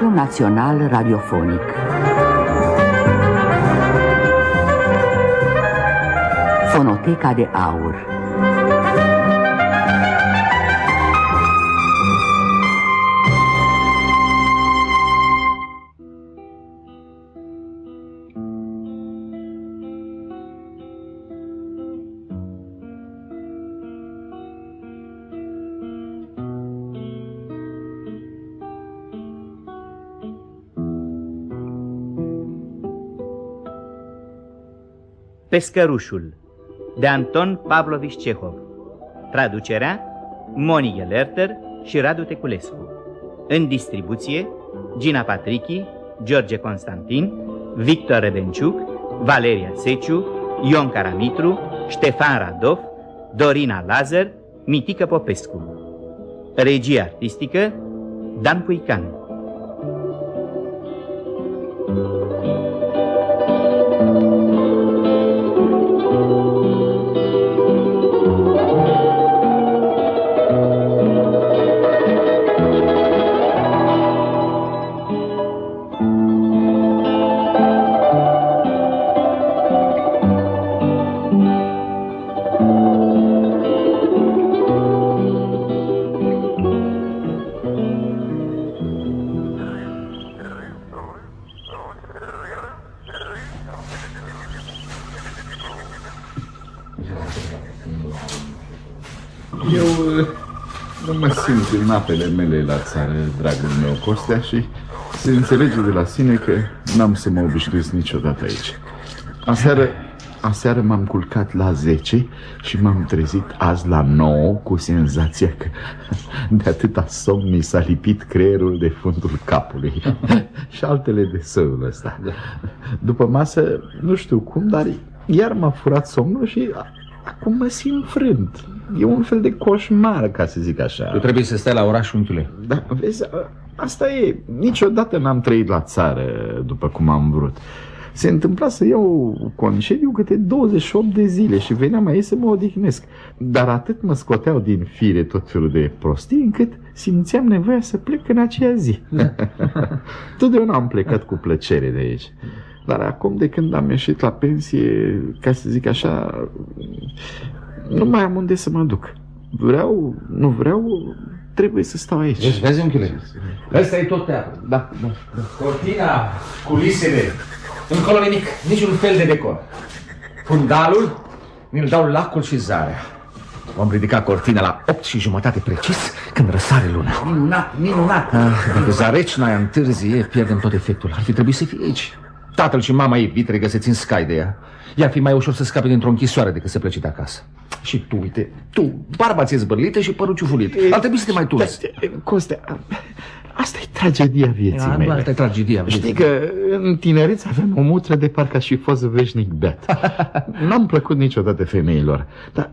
Muzeul Național Radiofonic. Fonoteca de Aur. Pescărușul, de Anton Pavlovici Cehov. Traducerea Moni Ghelerter și Radu Teculescu. În distribuție Gina Patrichi, George Constantin, Victor Rebenciuc, Valeria Seciu, Ion Caramitru, Ștefan Radov, Dorina Lazar, Mitică Popescu. Regie artistică Dan Puican. Simt în apele mele la țară, dragul meu Costea, și se înțelege de la sine că n-am să mă obișnuiesc niciodată aici. Aseară m-am culcat la 10 și m-am trezit azi la 9 cu senzația că de atâta somn mi s-a lipit creierul de fundul capului și altele de săul ăsta. După masă, nu știu cum, dar iar m-a furat somnul și acum mă simt frânt. E un fel de coșmar, ca să zic așa. Tu trebuie să stai la oraș, unchiule. Da, vezi, asta e. Niciodată n-am trăit la țară după cum am vrut. Se întâmpla să iau concediu câte 28 de zile și veneam aici să mă odihnesc. Dar atât mă scoteau din fire tot felul de prostii încât simțeam nevoia să plec în aceea zi. Totdeauna am plecat cu plăcere de aici. Dar acum, de când am ieșit la pensie, ca să zic așa, nu mai am unde să mă duc. Vreau, nu vreau, trebuie să stau aici. Deci, vezi, unchiule, ăsta e tot teatru. Da. Cortina, culisele, încolo nimic, niciun fel de decor. Fundalul, mi-l dau lacul și zarea. Vom ridica cortina la 8:30 precis, când răsare luna. Minunat. Dacă Zarecnaia întârzie, pierdem tot efectul. Ar fi trebuit să fie aici. Tatăl și mama ei vitregă se țin scai de ea. I-ar fi mai ușor să scape dintr-o închisoare decât să plece de acasă. Și tu, uite, barba ți-e zbârlită și părul ciufulit. Ar trebui să te mai tulzi. Costea, asta e tragedia vieții mele. Asta e tragedia vieții. Știi că în tinerețe aveam o mutră de parcă aș fi fost veșnic beat. N-am plăcut niciodată femeilor. Dar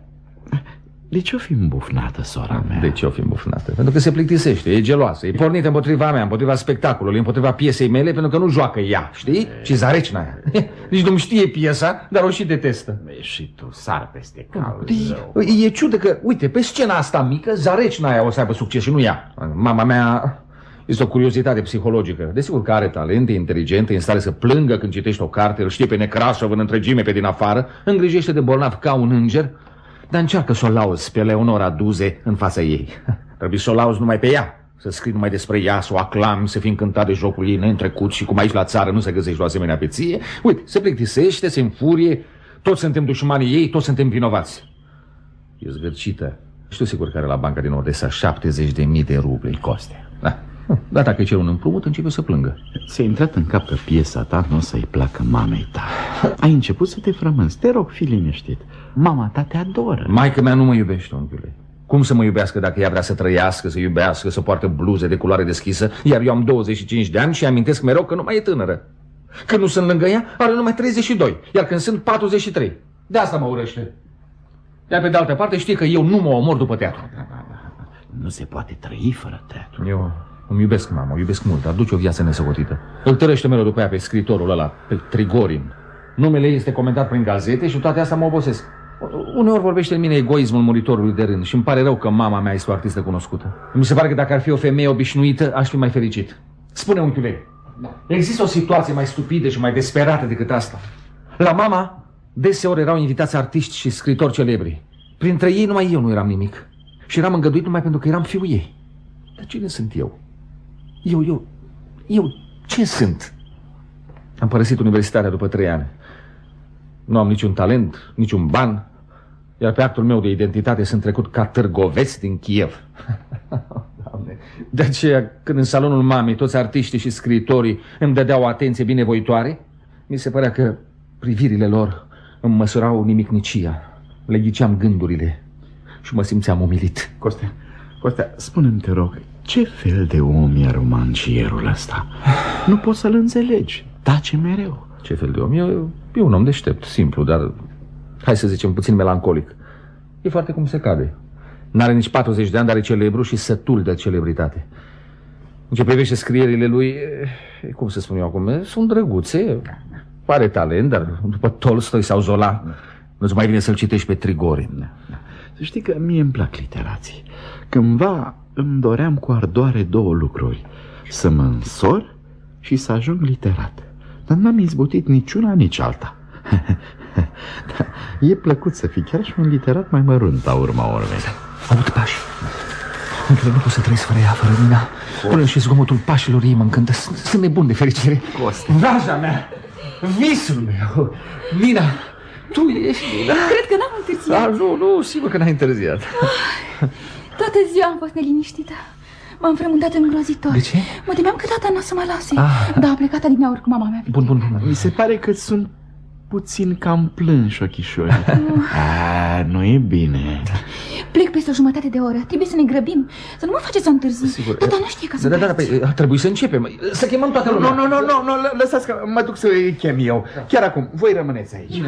de ce o fi îmbufnată, sora mea? De ce o fi îmbufnată? Pentru că se plictisește, e geloasă, e pornită împotriva mea, împotriva spectacolului, împotriva piesei mele, pentru că nu joacă ea, știi? Și Zarecnaia. Nici nu-mi știe piesa, dar o și detestă. Și tu sar peste cal. E ciudă că, uite, pe scena asta mică, Zarecnaia o să aibă succes și nu ea. Mama mea este o curiozitate psihologică. Desigur că are talent, e inteligentă, e în stare să plângă când citește o carte, îl știe pe Necrașov în întregime pe din afară, îngrijește de bolnav ca un înger. Dar încearcă să o lauzi pe Leonora Duze în fața ei. Trebuie să o lauzi numai pe ea, să scrii numai despre ea, să o aclami, să fii încântat de jocul ei neîntrecut și cum aici la țară nu se găsește o asemenea peție. Uite, se plictisește, se înfurie, toți suntem dușmanii ei, toți suntem vinovați. E zgârcită. Știu sigur că are la banca din Odessa 70.000 de ruble, Costea. Da. Dar dacă îi cer un împrumut, începe să plângă. Ți-a intrat în cap că piesa ta nu o să-i placă mamei ta. Ai început să te frămânți. Te rog, fii liniștit. Mama ta te adoră. Maică mea nu mă iubește, unchiule. Cum să mă iubească dacă ea vrea să trăiască, să iubească, să poartă bluze de culoare deschisă, iar eu am 25 de ani și amintesc mereu că nu mai e tânără. Când nu sunt lângă ea, are numai 32, iar când sunt 43. De asta mă urăște. Iar pe de altă parte știe că eu nu mă omor după teatru. Nu se poate trăi fără teatru. Eu îmi iubesc mama, o iubesc mult, dar duce o viață nesăcotită. Îl tărăște mereu după ea pe scriitorul ăla, pe Trigorin. Numele ei este comentat prin gazete și toate astea mă obosesc. Uneori vorbește în mine egoismul muritorului de rând și îmi pare rău că mama mea este o artistă cunoscută. Mi se pare că dacă ar fi o femeie obișnuită, aș fi mai fericit. Spune, unchiule, există o situație mai stupidă și mai desperată decât asta? La mama, deseori erau invitați artiști și scriitori celebri. Printre ei numai eu nu eram nimic. Și eram îngăduit numai pentru că eram fiul ei. Dar cine sunt eu? Eu ce sunt? Am părăsit universitatea după 3 ani. Nu am niciun talent, niciun ban, iar pe actul meu de identitate sunt trecut ca târgoveț din Kiev. Doamne. De aceea, când în salonul mamei toți artiștii și scriitorii îmi dădeau o atenție binevoitoare, mi se părea că privirile lor îmi măsurau nimicnicia, le ghiceam gândurile și mă simțeam umilit. Costea, spune-mi, te rog, ce fel de om e romancierul ăsta? Nu poți să-l înțelegi, tace mereu. Ce fel de om? E un om deștept, simplu, dar, hai să zicem, puțin melancolic. E foarte cum se cade. N-are nici 40 de ani, dar e celebru și sătul de celebritate. În ce privește scrierile lui, cum să spun eu acum, sunt drăguțe, pare talent, dar după Tolstoi sau Zola nu-ți mai vine să-l citești pe Trigorin. Să știi că mie îmi plac literații. Cândva îmi doream cu ardoare 2 lucruri: să mă însor și să ajung literat. Dar n-am izbutit niciuna, nici alta. E plăcut să fii chiar și un literat mai mărunt, la urma urmei. Aud pași. Încă nu pot să trăiesc fără ea, fără Nina. Până și zgomotul pașilor ei mă încântă. Sunt nebun de fericire. Vraja mea, visul meu. Nina, tu ești Nina. Cred că n-am întârziat. Nu, sigur că n-ai întârziat. Toată ziua am fost neliniștită. M-am frământat îngrozitor. De ce? Mă temeam că tata n-o să mă lase. Da, a plecat adineauri cu mama mea. Bun. Mi se pare că sunt puțin cam plânși ochișorii. Nu e bine. Plec peste o jumătate de oră. Trebuie să ne grăbim. Să nu mă faceți să întârzi. Sigur. Tata nu știe că sunt. Da, trebuie să începem. Să chemăm toată lumea. Nu, lăsați că mă duc să îi chem eu. Chiar acum, voi rămâneți aici.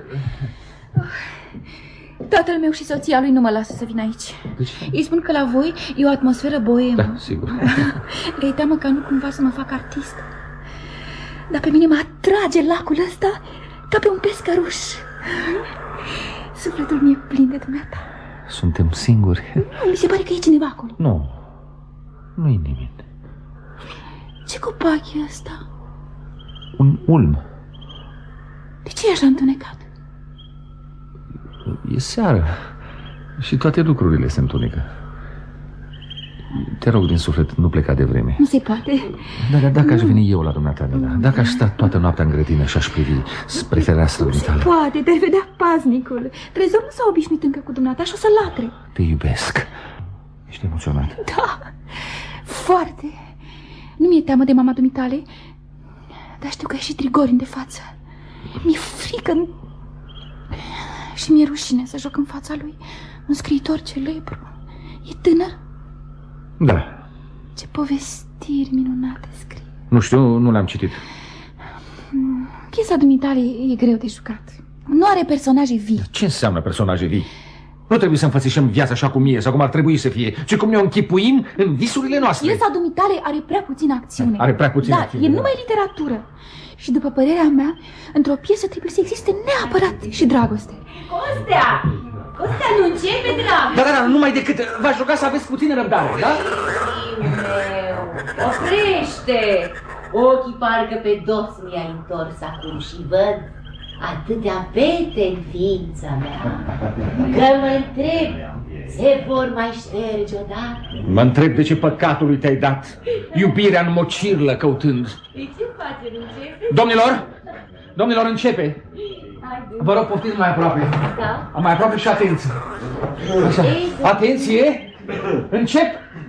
Tatăl meu și soția lui nu mă lasă să vin aici. Îi spun că la voi e o atmosferă boemă. Da, sigur. Le-i teamă ca nu cumva să mă fac artist. Dar pe mine mă atrage lacul ăsta ca pe un pescăruș. Sufletul mi-e plin de dumneata. Suntem singuri. Mi se pare că e cineva acolo. Nu e nimeni. Ce copac e ăsta? Un ulm. De ce e așa întunecat? E seară și toate lucrurile se întunecă. Te rog din suflet, nu pleca de vreme. Nu se poate. Dar dacă aș veni eu la dumneata, Nina, dacă aș sta toată noaptea în grădină și aș privi spre fereastră dumitale. Nu se poate, te-ar vedea paznicul. Trezor nu s-a obișnuit încă cu dumneata și o să latre. Te iubesc. Ești emoționat? Da, foarte. Nu mi-e teamă de mama dumitale, dar știu că e și Trigorin de față. Mi-e frică și mi-e rușine să joc în fața lui. Un scriitor celebru. E tânăr. Da. Ce povestiri minunate scrie. Nu știu, nu le-am citit. Piesa dumitale e greu de jucat. Nu are personaje vii. Ce înseamnă personaje vii? Nu trebuie să înfățișăm viața așa cum e sau cum ar trebui să fie, ci cum ne închipuim în visurile noastre. Piesa dumitale are prea puțină acțiune. Are prea puțină acțiune. E numai literatură. Și după părerea mea, într-o piesă trebuie să existe neapărat și dragoste. Costea, nu începe, dragă. Da, numai decât v-aș ruga să aveți puțină răbdare, da? Meu, oprește! Ochii parcă pe dos mi-ai întors acum și văd atâtea pete în ființa mea, că mă întreb, se vor mai șterge odată? Mă întreb de ce păcatului te-ai dat, iubirea în mocirlă căutând. De ce facem, începe? Domnilor, începe! Vă rog, poftiți mai aproape. Da? Mai aproape și atenție. Așa. Atenție! Încep!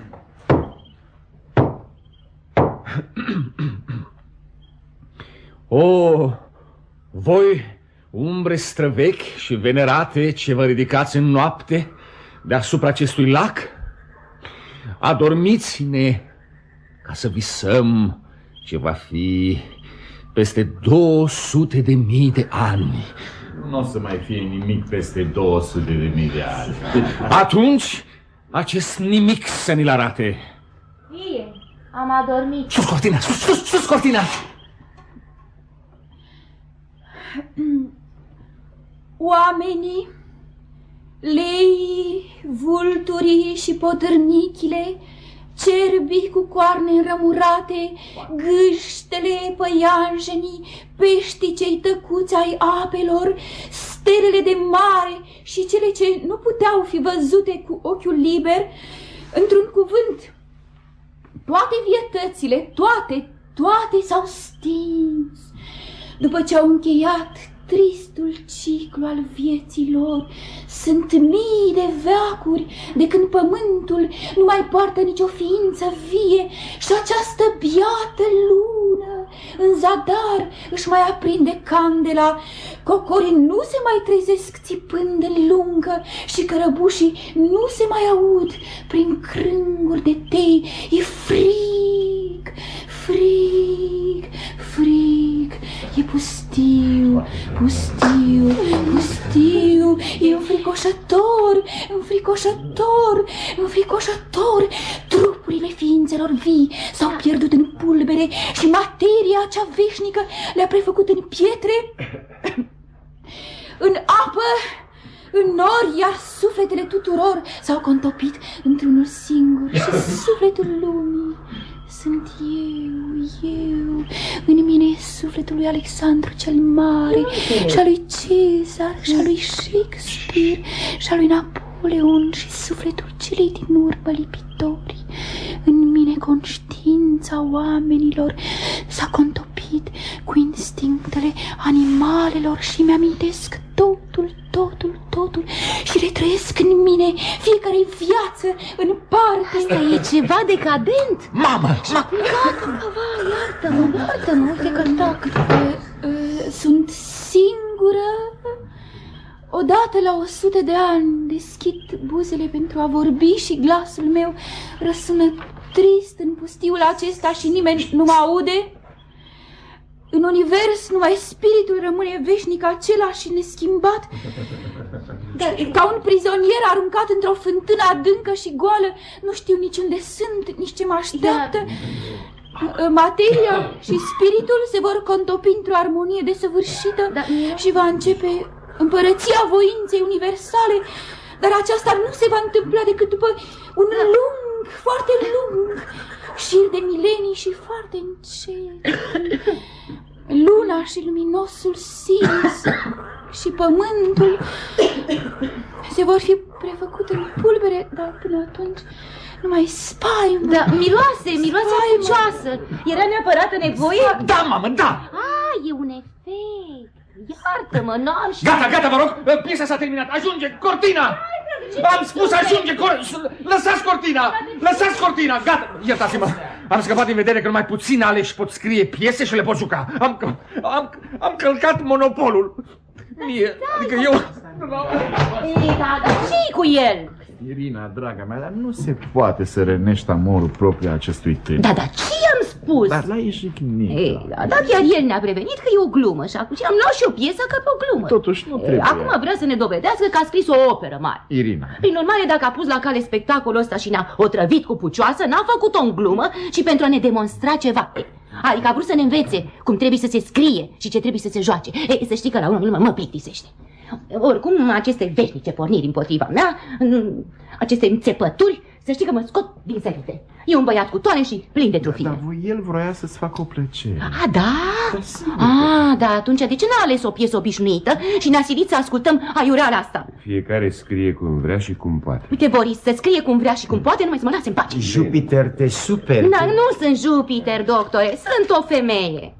Voi, umbre străvechi și venerate ce vă ridicați în noapte deasupra acestui lac, adormiți-ne ca să visăm ce va fi peste 200.000 de ani. Nu o să mai fie nimic peste 200.000 de ani. Atunci, acest nimic să ni-l arate. Fie, am adormit. Sus cortina, sus cortina! Oamenii, leii, vulturii și potârnichile cerbii cu coarne înrămurate, gâștele, păianjenii, peștii cei tăcuți ai apelor, stelele de mare și cele ce nu puteau fi văzute cu ochiul liber, într-un cuvânt, toate vietățile, toate s-au stins după ce au încheiat tristul ciclu al vieții lor. Sunt mii de veacuri de când pământul nu mai poartă nicio ființă vie și această biată lună în zadar își mai aprinde candela. Cocorii nu se mai trezesc țipând în lungă și cărăbușii nu se mai aud prin crânguri de tei. E frig, frig, frig, e pustiu, pustiu, pustiu, e înfricoșător, înfricoșător, înfricoșător. Trupurile ființelor vii s-au pierdut în pulbere și materia cea veșnică le-a prefăcut în pietre, în apă, în nori, iar sufletele tuturor s-au contopit într-unul singur și sufletul lumii sunt eu. În mine e sufletul lui Alexandru cel Mare și al lui Cezar și al lui Shakespeare și al lui Napoleon și sufletul celei din urmă lipitori. În mine conștiința oamenilor s-a contopit cu instinctele animalelor și mi-amintesc totul și retrăiesc în mine fiecare viață în parte. Asta e ceva decadent. Mamă! Iartă-mă, uite că tac. Sunt singură. Odată la 100 de ani deschid buzele pentru a vorbi și glasul meu răsună trist în pustiul acesta și nimeni nu mă aude. În univers numai spiritul rămâne veșnic același și neschimbat, ca un prizonier aruncat într-o fântână adâncă și goală. Nu știu nici unde sunt, nici ce mă așteaptă. Materia și spiritul se vor contopi într-o armonie desăvârșită și va începe împărăția voinței universale, dar aceasta nu se va întâmpla decât după un lung, foarte lung șir de milenii și foarte încet. Luna și luminosul Sirius și pământul se vor fi prefăcut în pulbere, dar până atunci numai spaimă. Da, miroase furcioasă. Era neapărat nevoie? Da, mamă, da! E un efect. Iartă-mă, n-am și... Gata, vă rog, piesa s-a terminat. Ajunge, cortina! Am spus ajunge, lăsați cortina, gata. Iertați-mă, am scăpat din vedere că numai puțini aleși pot scrie piese și le pot juca. Am călcat monopolul. Adică eu... Dar ce-i cu el? Irina, draga mea, dar nu se poate să rănești amorul propriu acestui tânăr. Da, ce i-am spus? Dar l-ai jignit. Dar chiar el ne-a prevenit că e o glumă și acum am luat și o piesă ca pe o glumă. Totuși nu trebuie. Acum vrea să ne dovedească că a scris o operă mare. Irina. Prin urmare, dacă a pus la cale spectacolul ăsta și ne-a otrăvit cu pucioasă, n-a făcut-o în glumă, ci pentru a ne demonstra ceva. Adică a vrut să ne învețe cum trebuie să se scrie și ce trebuie să se joace. Să știi că la urmă mă plictisește. Oricum, aceste veșnice porniri împotriva mea, aceste înțepături, să știi că mă scot din serite. E un băiat cu toane și plin de trufie. Dar el vroia să-ți facă o plăcere. Da, atunci de ce n-a ales o piesă obișnuită și ne-a silit să ascultăm aiureala asta? Fiecare scrie cum vrea și cum poate. Uite, Boris, să scrie cum vrea și cum poate, numai să mă lase în pace. Jupiter te superi. Nu sunt Jupiter, doctore, sunt o femeie.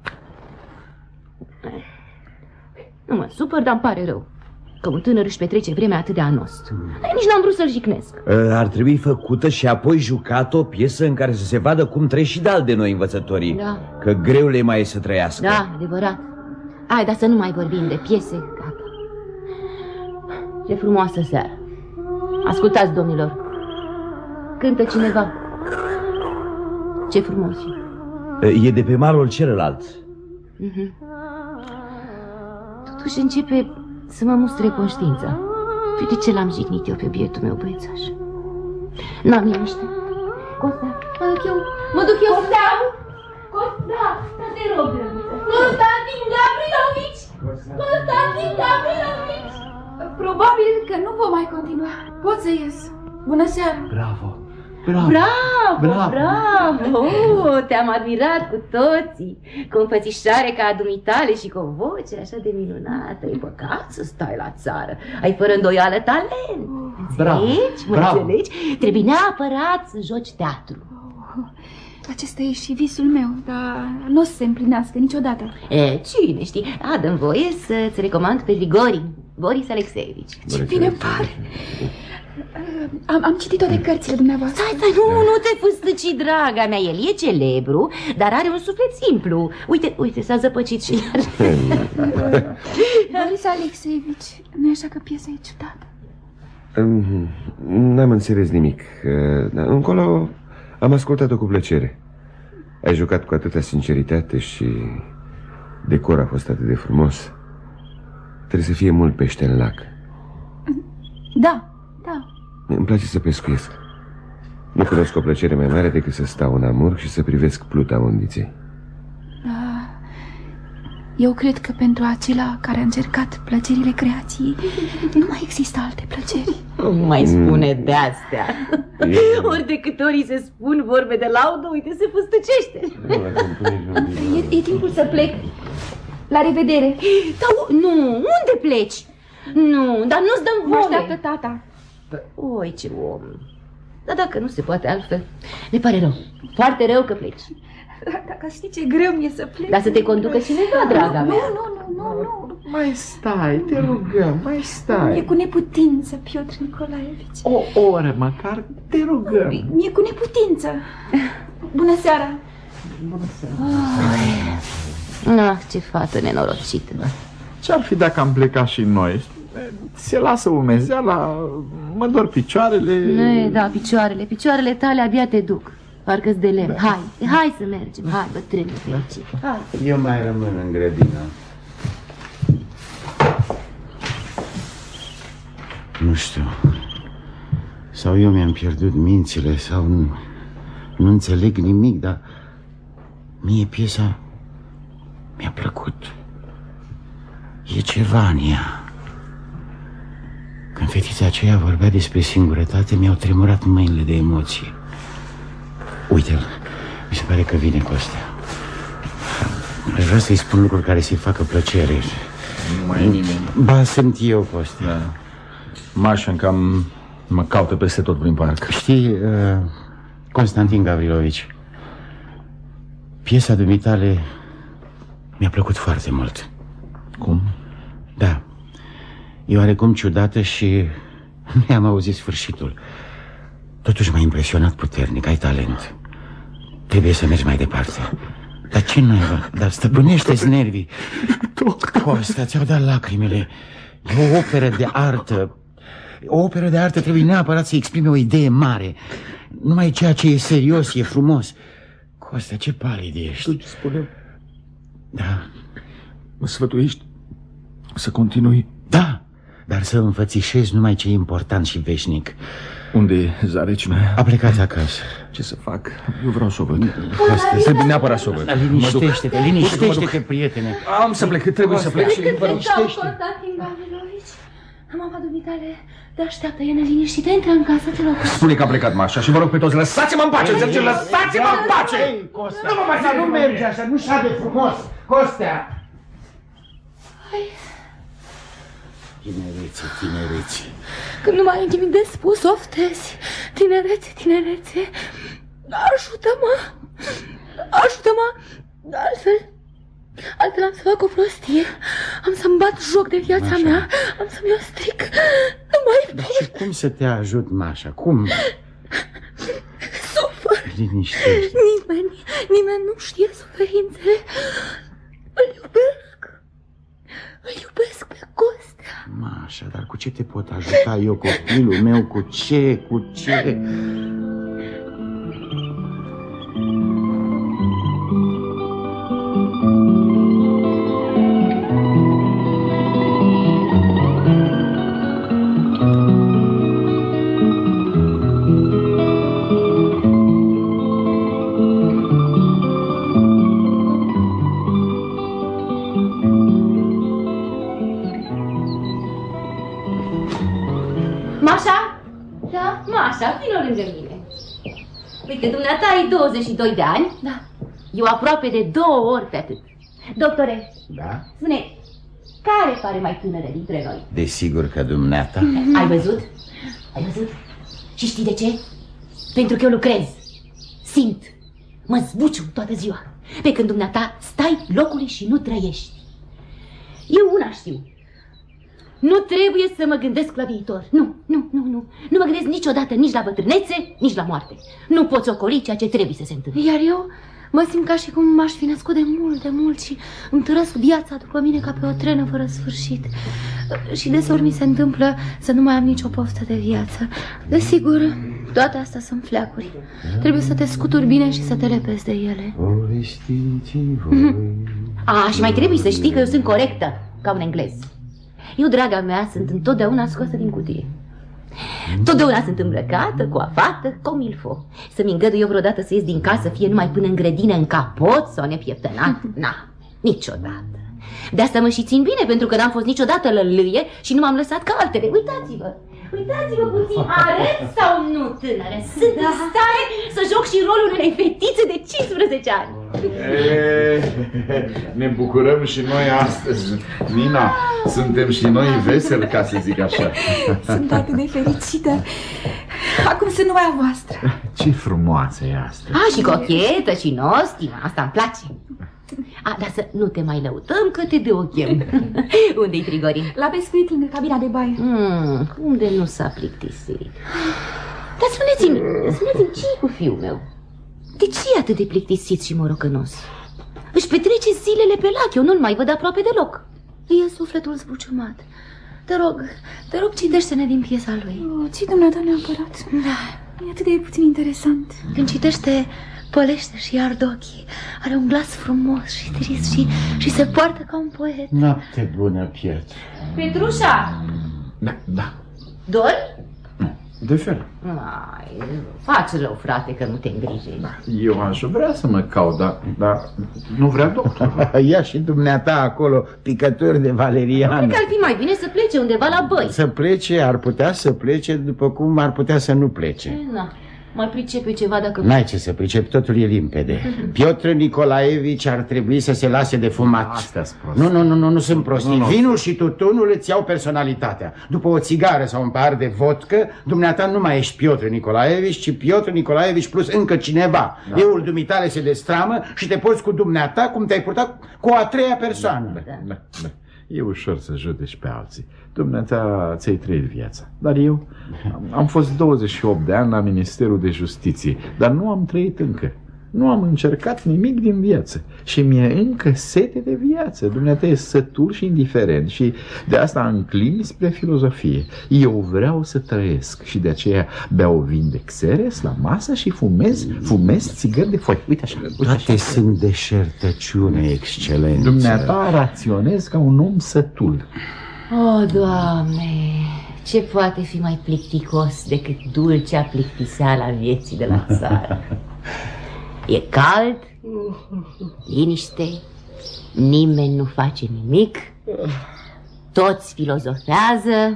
Nu mă supăr, dar îmi pare rău că un tânăr își petrece vremea atât de anost. Nici n-am vrut să-l jignesc. Ar trebui făcută și apoi jucată o piesă în care să se vadă cum trăiesc și de-al de noi învățătorii. Da. Că greu le mai e să trăiască. Da, adevărat. Hai, dar să nu mai vorbim de piese. Gata. Ce frumoasă seară. Ascultați, domnilor. Cântă cineva. Ce frumos e. E de pe malul celălalt. Totuși începe să mă mustre conștiința. De ce l-am jignit eu pe bietul meu băiețaș? N-am liniște. Costa, mă duc eu. Costa, te rog, Constantin Gavrilovici! Constantin Gavrilovici! Probabil că nu vom mai continua. Pot să ies. Bună seara. Bravo. Bravo! Te-am admirat cu toții, cu înfățișare ca a dumitale și cu o voce așa de minunată. E păcat să stai la țară, ai fără îndoială talent. Înțelegi? Trebuie neapărat să joci teatru. Acesta e și visul meu, dar nu o să se împlinească niciodată. Cine știe? Dă-mi voie să-ți recomand pe Grigorin, Boris Alexeevici. Ce bine pare! Am citit toate cărțile dumneavoastră. Stai, nu te fâstăci, draga mea. El e celebru, dar are un suflet simplu. Uite, s-a zăpăcit și iar. Boris Alexeevici, nu e așa că piesa e ciudată? N-am înțeles nimic. Încolo am ascultat-o cu plăcere. Ai jucat cu atâta sinceritate și decor a fost atât de frumos. Trebuie să fie mult pește în lac. Da. Îmi place să pescuiesc. Nu cunosc o plăcere mai mare decât să stau în amur și să privesc pluta undiței. Da. Eu cred că pentru acela care a încercat plăcerile creației nu mai există alte plăceri. Nu mai spune de-astea. Ori de câte ori se spun vorbe de laudă, uite, se făstăcește. E timpul să plec. La revedere. Nu, unde pleci? Nu, dar nu-ți dăm voie. Mă așteaptă tata. Oi, ce om. Dar dacă nu se poate altfel, ne pare rău. Foarte rău că pleci. Dacă știi ce greu mi-e să plec. Dar să te conducă cineva, draga mea. Nu. Mai stai, te rugăm, mai stai. E cu neputință, Piotr Nicolaevici. O oră măcar, te rugăm. E cu neputință. Bună seara. Bună seara. Ce fată nenorocită. Ce-ar fi dacă am plecat și noi? Se lasă umezeala, mă dor picioarele. Da, picioarele tale abia te duc. Parcă-s de lemn. Hai să mergem. Hai, bătrâne fericit. Eu mai rămân în grădină. Nu știu. Sau eu mi-am pierdut mințile, sau nu înțeleg nimic, dar mie piesa mi-a plăcut. E ceva în ea. Când fetița aceea vorbea despre singurătate, mi-au tremurat mâinile de emoții. Uite-l, mi se pare că vine Costea. Aș vrea să-i spun lucruri care să-i facă plăcere. Nu mai e nimeni. Ba, sunt eu, Costea. Da. Mașa cam mă caută peste tot prin parc. Știi, Constantin Gavrilovici, piesa dumitale mi-a plăcut foarte mult. Cum? Da. E oarecum ciudată și nu i-am auzit sfârșitul. Totuși m-a impresionat puternic, ai talent. Trebuie să mergi mai departe. Dar ce naiba? Dar stăpânește-ți nervii. Costa, ți-au dat lacrimile. E o operă de artă. O operă de artă trebuie neapărat să exprime o idee mare. Numai ceea ce e serios, e frumos. Costa, ce palid ești. Tu spune... Da. Mă sfătuiești să continui? Da, dar să înfățișezi numai ce e important și veșnic. Unde e Zarecina? A plecat acasă. Ce să fac? Eu vreau să o văd. Costa, trebuie neapărat să o văd. Liniștește-te, prietene. Am să plec, trebuie să plec și vă rog, ștește. Constantin Gavrilovici, mama dumitale te așteaptă, e neliniștită, intră în casă, te rog. Spune că a plecat Mașa și vă rog pe toți, lăsați-mă în pace, înțelegeți? Lăsați-mă în pace! Nu mă mai fac, nu merge așa, nu șade frumos. Costea! Tinerețe. Când nu mai ai nimic de spus, oftezi. Tinerețe. Ajută-mă. Altfel am să fac o prostie. Am să-mi bat joc de viața mea. Am să-mi o stric. Nu mai pot. Dar și cum să te ajut, Mașa? Cum? Sufăr. Liniștește. Nimeni nu știe suferințele. Îl iubesc pe Costea. Mașa, dar cu ce te pot ajuta eu, copilul meu? Cu ce? Mașa, vină lângă mine. Uite, dumneata ai 22 de ani. Da. Eu aproape de 2 ori pe atât. Doctore, Da? spune, care pare mai tânără dintre noi? Desigur că dumneata. Ai văzut? Ai văzut? Și știi de ce? Pentru că eu lucrez, simt, mă zbuciu toată ziua. Pe când dumneata stai locului și nu trăiești. Eu una știu. Nu trebuie să mă gândesc la viitor. Nu. Nu mă gândesc niciodată nici la bătrânețe, nici la moarte. Nu poți ocoli ceea ce trebuie să se întâmple. Iar eu mă simt ca și cum m-aș fi născut de mult și îmi târăsc viața după mine ca pe o trenă fără sfârșit. Și deseori mi se întâmplă să nu mai am nicio poftă de viață. Desigur, toate astea sunt fleacuri. Trebuie să te scuturi bine și să te lepezi de ele. Și mai trebuie să știi că eu sunt corectă, ca un englez. Eu, draga mea, sunt întotdeauna scoasă din cutie. Totdeauna sunt îmbrăcată, coafată, cum il faut. Să-mi îngădui eu vreodată să ies din casă, fie numai până în grădină, în capot sau nepieptănat? Niciodată. De asta mă și țin bine, pentru că n-am fost niciodată lălâie și nu m-am lăsat ca altele. Uitați-vă puțin, arăt sau nu, tânără? Sunt în stare să joc și rolul unei fetițe de 15 ani. Ne bucurăm și noi astăzi, Nina. Suntem și noi veseli, ca să zic așa. Sunt atât de fericită. Acum sunt numai a voastră. Ce frumoasă e asta. Și cochetă și nostima, asta îmi place. Dar să nu te mai lăutăm că te de ochem. Unde-i Trigorin? La pescuit, lângă cabina de baie. Unde nu s-a plictisit. Dar spuneți-mi, ce-i cu fiul meu? De ce e atât de plictisit și morocănos? Își petrece zilele pe lac, eu nu-l mai văd aproape deloc. E sufletul zbuciumat. Te rog, citește-ne din piesa lui. Ce dumneata neapărat? Da. E atât de puțin interesant. Când citește, pălește și ard ochii. Are un glas frumos și trist și se poartă ca un poet. Noapte bună, Pietru. Petrușa! Da. Dori? De fel. Faci rău, frate, că nu te îngrijești. Eu aș vrea să mă caut, dar nu vrea doctor. Ia și dumneata acolo picături de valeriană. Cred că ar fi mai bine să plece undeva la băi. Să plece, ar putea să plece, după cum ar putea să nu plece. Mai pricepe ceva dacă... N-ai ce să pricepi, totul e limpede. Piotr Nicolaevici ar trebui să se lase de fumat. Astea-s prostii. Nu sunt prostii. Vinul și tutunul îți iau personalitatea. După o țigară sau un pahar de vodcă, dumneata nu mai ești Piotr Nicolaevici, ci Piotr Nicolaevici plus încă cineva. Eul dumitale se destramă și te porți cu dumneata cum te-ai purtat cu a treia persoană. Da. E ușor să judeci pe alții. Dumneata ți-ai trăit viața. Dar eu am fost 28 de ani la Ministerul de Justiție, dar nu am trăit încă. Nu am încercat nimic din viață și mi-e încă sete de viață. Dumneata e sătul și indiferent și de asta înclin spre filozofie. Eu vreau să trăiesc și de aceea beau vin de Xeres la masă și fumez țigări de foi. Uite așa. Toate sunt deșertăciune, excelență. Dumneata raționez ca un om sătul. O, Doamne, ce poate fi mai plicticos decât dulcea plictiseala vieții de la țară? E cald, liniște, nimeni nu face nimic, toți filozofează.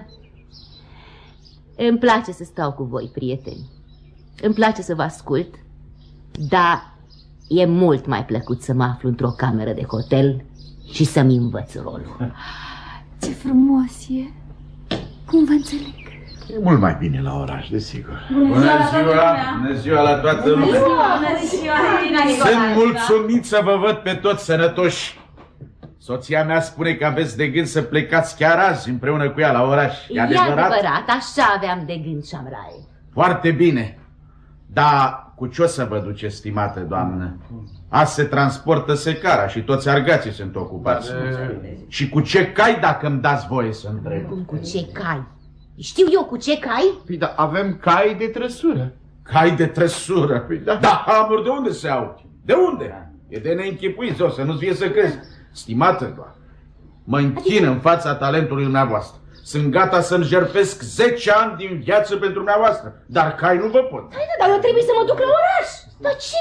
Îmi place să stau cu voi, prieteni. Îmi place să vă ascult, dar e mult mai plăcut să mă aflu într-o cameră de hotel și să-mi învăț rolul. Ce frumos e. Cum vă înțeleg? E mult mai bine la oraș, desigur. Bună ziua la toată lumea. Sunt mulțumit să vă văd pe toți sănătoși. Soția mea spune că aveți de gând să plecați chiar azi împreună cu ea la oraș. E adevărat? Așa aveam de gând, Șamraie. Foarte bine. Dar cu ce o să vă duceți, stimată doamnă? Azi se transportă secara și toți argații sunt ocupați. Și cu ce cai, dacă îmi dați voie să întreb? Cu ce cai? Știu eu cu ce cai? Păi da, avem cai de trăsură. Cai de trăsură? Păi da. Da, hamuri de unde se au? De unde? E de neînchipuit, Zos, să nu-ți vie să crezi. Stimată doamnă, mă închin în fața talentului dumneavoastră. Sunt gata să-mi jertfesc 10 ani din viață pentru dumneavoastră. Dar cai nu vă pot. Dar eu trebuie să mă duc la oraș. Dar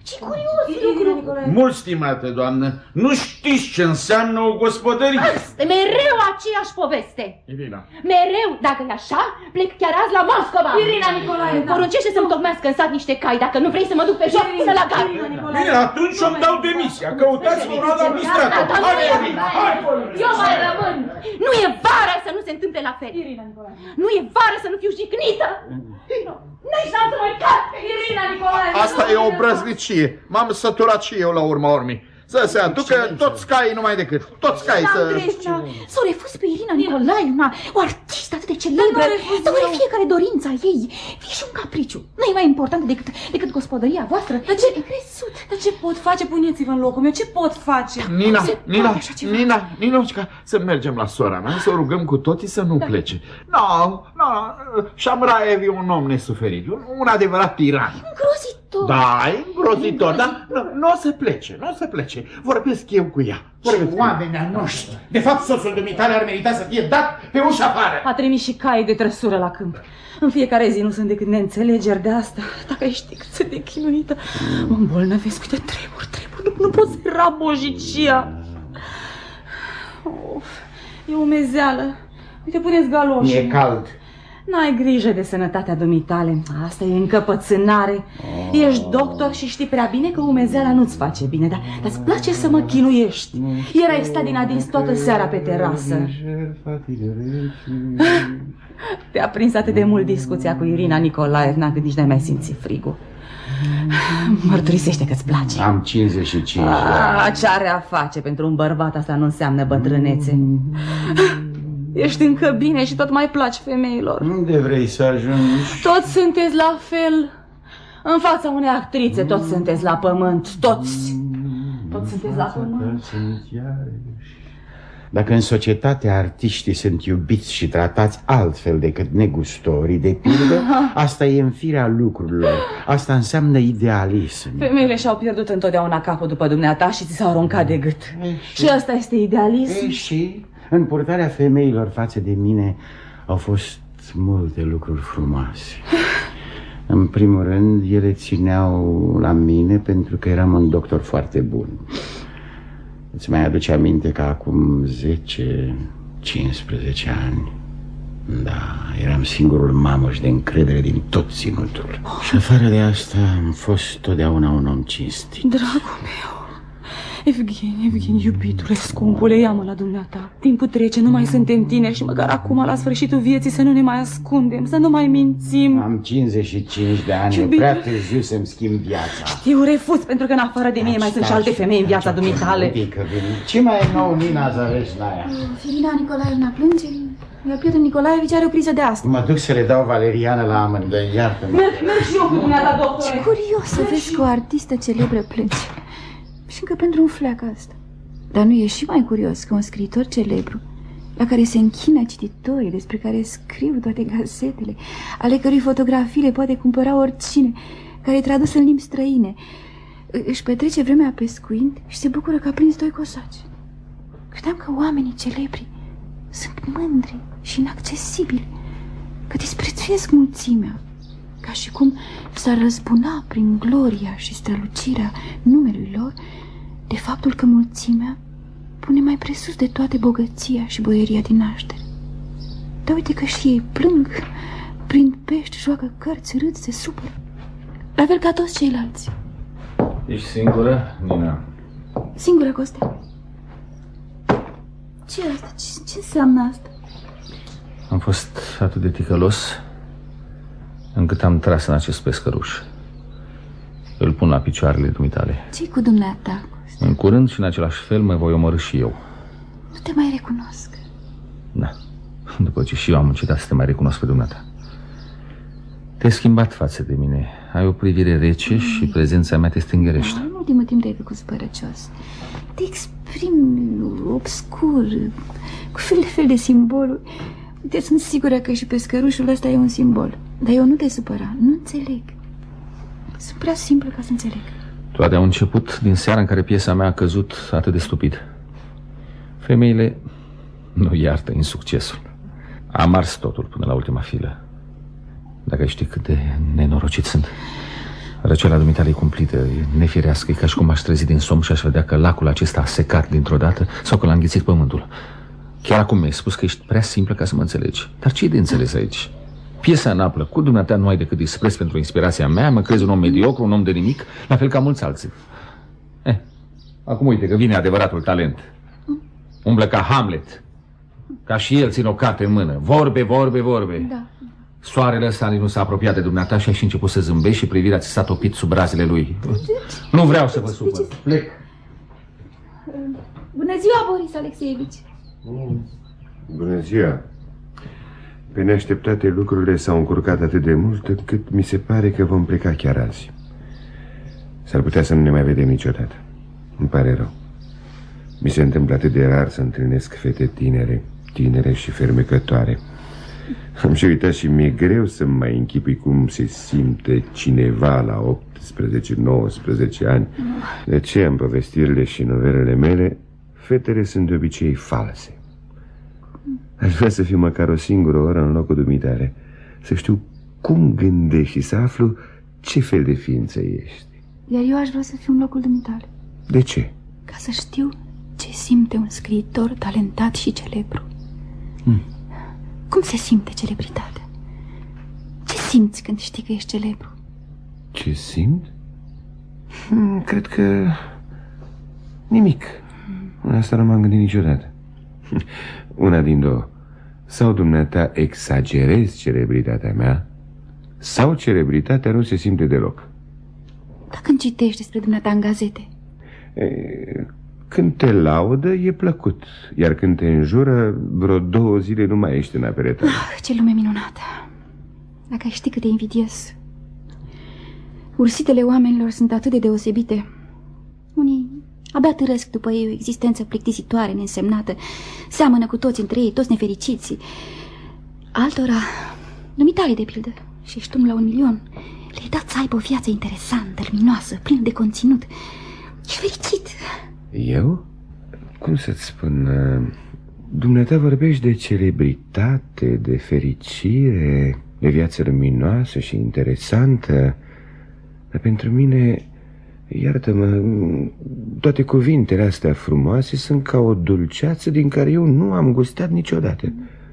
Ce curios lucru! Mult, stimată doamnă, nu știți ce înseamnă o gospodărie. Asta e mereu aceeași poveste. Irina. Mereu, dacă e așa, plec chiar azi la Moscova. Irina Nicolaevna. Îmi poruncește să-mi tocmească în sat niște cai, dacă nu vrei să mă duc pe joc până la gard. Bine, atunci îmi dau demisia. Căutați-mă un alt administrator. Hai, Irina, hai! Eu mai rămân. Nu e vară să nu se întâmple la fel. Nu e vară să nu fiu jignită. Nici n-am să mai cat. Irina Nicolaevna. Asta e o brăznicie. M-am săturat și eu la urma urmei. Să se aducă toți caii numai decât. Toți caii să... Să o refuz pe Irina Nicolaevna, o artistă atât de celebră, să mă fiecare dorința ei. Fie și un capriciu. Nu e mai important decât gospodăria voastră. Dar ce pot face? Puneți-vă în locul meu. Ce pot face? Ninoșca, să mergem la sora mea, să o rugăm cu toții să nu plece. Nu, Șamraev e un om nesuferit, un adevărat tiran. Îngrozitor. Da, e îngrozitor, dar nu o să plece. Vorbesc eu cu ea. Oameni ai noștri. De fapt, soțul dumitale ar merita să fie dat pe ușa afară. A trimis și cai de trăsură la câmp. În fiecare zi nu sunt decât neînțelegeri de asta. Dacă ai ști cât de chinuită, mă îmbolnăvesc, uite, tremur, nu pot să-i rabojicia. E umezeală. Uite, puneți galoși. E cald. N-ai grijă de sănătatea dumitale. Asta e încăpățânare. Ești doctor și știi prea bine că umezeala nu-ți face bine, dar îți place să mă chinuiești. Erai stat din adins toată seara pe terasă. Te-a prins atât de mult discuția cu Irina Nicolaevna încât nici n-ai mai simțit frigul. Mărturisește că-ți place. Am 55 de ani. Ce are a face pentru un bărbat, asta nu înseamnă bătrânețe. Ești încă bine și tot mai placi femeilor. Unde vrei să ajungi? Toți sunteți la fel. În fața unei actrițe toți sunteți la pământ. Toți sunteți la pământ. Dacă în societate artiștii sunt iubiți și tratați altfel decât negustorii, de pildă, asta e în firea lucrurilor. Asta înseamnă idealism. Femeile și-au pierdut întotdeauna capul după dumneata și ți s-au aruncat de gât. Și asta este idealism? Și în purtarea femeilor față de mine au fost multe lucruri frumoase. În primul rând, ele țineau la mine pentru că eram un doctor foarte bun. Îți mai aduce aminte că acum 10-15 ani, da, eram singurul mamăș de încredere din tot ținutul. Și afară de asta am fost totdeauna un om cinstit. Dragul meu, Evgeni, iubitule, scumpule, ia-mă la dumneata. Timpul trece, nu mai suntem tineri și măcar acum, la sfârșitul vieții, să nu ne mai ascundem, să nu mai mințim. Am 55 de ani, e prea târziu să-mi schimb viața. Știu, refuz, pentru că în afară de mine mai sunt și alte femei în viața dumitale. Ce mai e nou, Nina Zaveșnaia? Irina Nicolaevna plânge, iar Piotr Nicolaevici are o criză de asta. Mă duc să le dau valeriană la amândoi, iartă-mă. Merg și eu cu dumneata, doctore. Ce curios să vezi că o artistă celebră plânge. Și încă pentru un fleac asta. Dar nu e și mai curios că un scriitor celebru, la care se închină cititorii, despre care scriu toate gazetele, ale cărui fotografii le poate cumpăra oricine, care e tradus în limbi străine, își petrece vremea pescuind și se bucură că a prins 2 cosaci. Credeam că oamenii celebri sunt mândri și inaccesibili, că disprețuiesc mulțimea, ca și cum s-ar răzbuna prin gloria și strălucirea numelui lor de faptul că mulțimea pune mai presus de toate bogăția și boieria din naștere. Dar uite că și ei plâng, prind pești, joacă cărți, râd, se supără, la fel ca toți ceilalți. Ești singură, Nina? Singură, Costea. Ce e asta? Ce înseamnă asta? Am fost atât de ticălos încât am tras în acest pescăruș. Îl pun la picioarele dumitale. Ce-i cu dumneata, Costea? În curând și în același fel mă voi omorî și eu. Nu te mai recunosc. Da, după ce și eu am încetat să te mai recunosc pe dumneata. Te-ai schimbat față de mine. Ai o privire rece și prezența mea te stângerește. În ultimul timp te-ai făcut spărăcios. Te exprimi obscur, cu fel de simboluri. Uite, sunt sigură că și pescărușul ăsta e un simbol. Dar eu nu te supăra, nu înțeleg. Sunt prea simplă ca să înțeleg. Toate au început din seara în care piesa mea a căzut atât de stupid. Femeile nu iartă insuccesul. Am ars totul până la ultima filă. Dacă știi cât de nenorocit sunt. Răceala dumitale e cumplită, e nefirească, e ca și cum aș trezi din somn și aș vedea că lacul acesta a secat dintr-o dată sau că l-a înghițit pământul. Chiar acum mi-ai spus că ești prea simplă ca să mă înțelegi. Dar ce e de înțeles aici? Piesa n-a plăcut, dumneata nu ai decât dispreț pentru inspirația mea, mă crezi un om mediocru, un om de nimic, la fel ca mulți alții. Acum uite că vine adevăratul talent. Umblă ca Hamlet, ca și el ține o carte în mână. Vorbe, vorbe, vorbe. Da. Soarele ăsta nu s-a apropiat de dumneata și ai și început să zâmbești și privirea ți s-a topit sub razele lui. Nu vreau să vă supăr. Plec. Bună ziua, Boris Alexeevici. Bună ziua. Pe neașteptate lucrurile s-au încurcat atât de mult încât mi se pare că vom pleca chiar azi. S-ar putea să nu ne mai vedem niciodată. Îmi pare rău. Mi se întâmplă atât de rar să întâlnesc fete tinere și fermecătoare. Am și uitat și mi-e greu să mai închipui cum se simte cineva la 18-19 ani. De aceea, în povestirile și novelele mele, fetele sunt de obicei false. Aș vrea să fiu măcar o singură oră în locul dumitale, să știu cum gândești și să aflu ce fel de ființă ești. Iar eu aș vrea să fiu în locul dumitale. De ce? Ca să știu ce simte un scriitor talentat și celebru. Cum se simte celebritatea? Ce simți când știi că ești celebru? Ce simt? Cred că nimic. Asta nu m-am gândit niciodată. Una din două. Sau dumneata exagerezi celebritatea mea, sau celebritatea nu se simte deloc. Dar când citești despre dumneata în gazete? Când te laudă e plăcut, iar când te înjură, vreo 2 zile nu mai ești în apere tale. Ce lume minunată! Dacă ai ști cât de invidios. Ursitele oamenilor sunt atât de deosebite. Unii abia târăsc după ei o existență plictisitoare, neînsemnată. Seamănă cu toți între ei, toți nefericiți. Altora, dumitale de pildă, și ești unul la 1 milion, le-ai dat să aibă o viață interesantă, luminoasă, plină de conținut și fericit. Eu? Cum să-ți spun? Dumneata vorbești de celebritate, de fericire, de viață luminoasă și interesantă. Dar pentru mine, iartă-mă, toate cuvintele astea frumoase sunt ca o dulceață din care eu nu am gustat niciodată.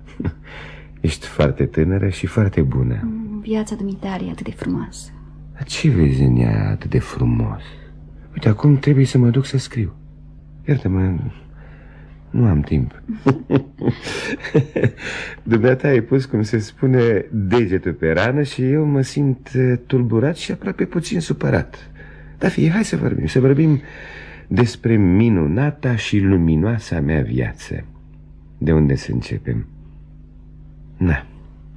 Ești foarte tânără și foarte bună. Viața dumitare e atât de frumoasă. Dar ce vezi în ea atât de frumos? Uite, acum trebuie să mă duc să scriu. Iartă-mă, nu am timp. Dumneata ai pus, cum se spune, degetul pe rană și eu mă simt tulburat și aproape puțin supărat. Dar fie, hai să vorbim despre minunata și luminoasa mea viață. De unde să începem? Na.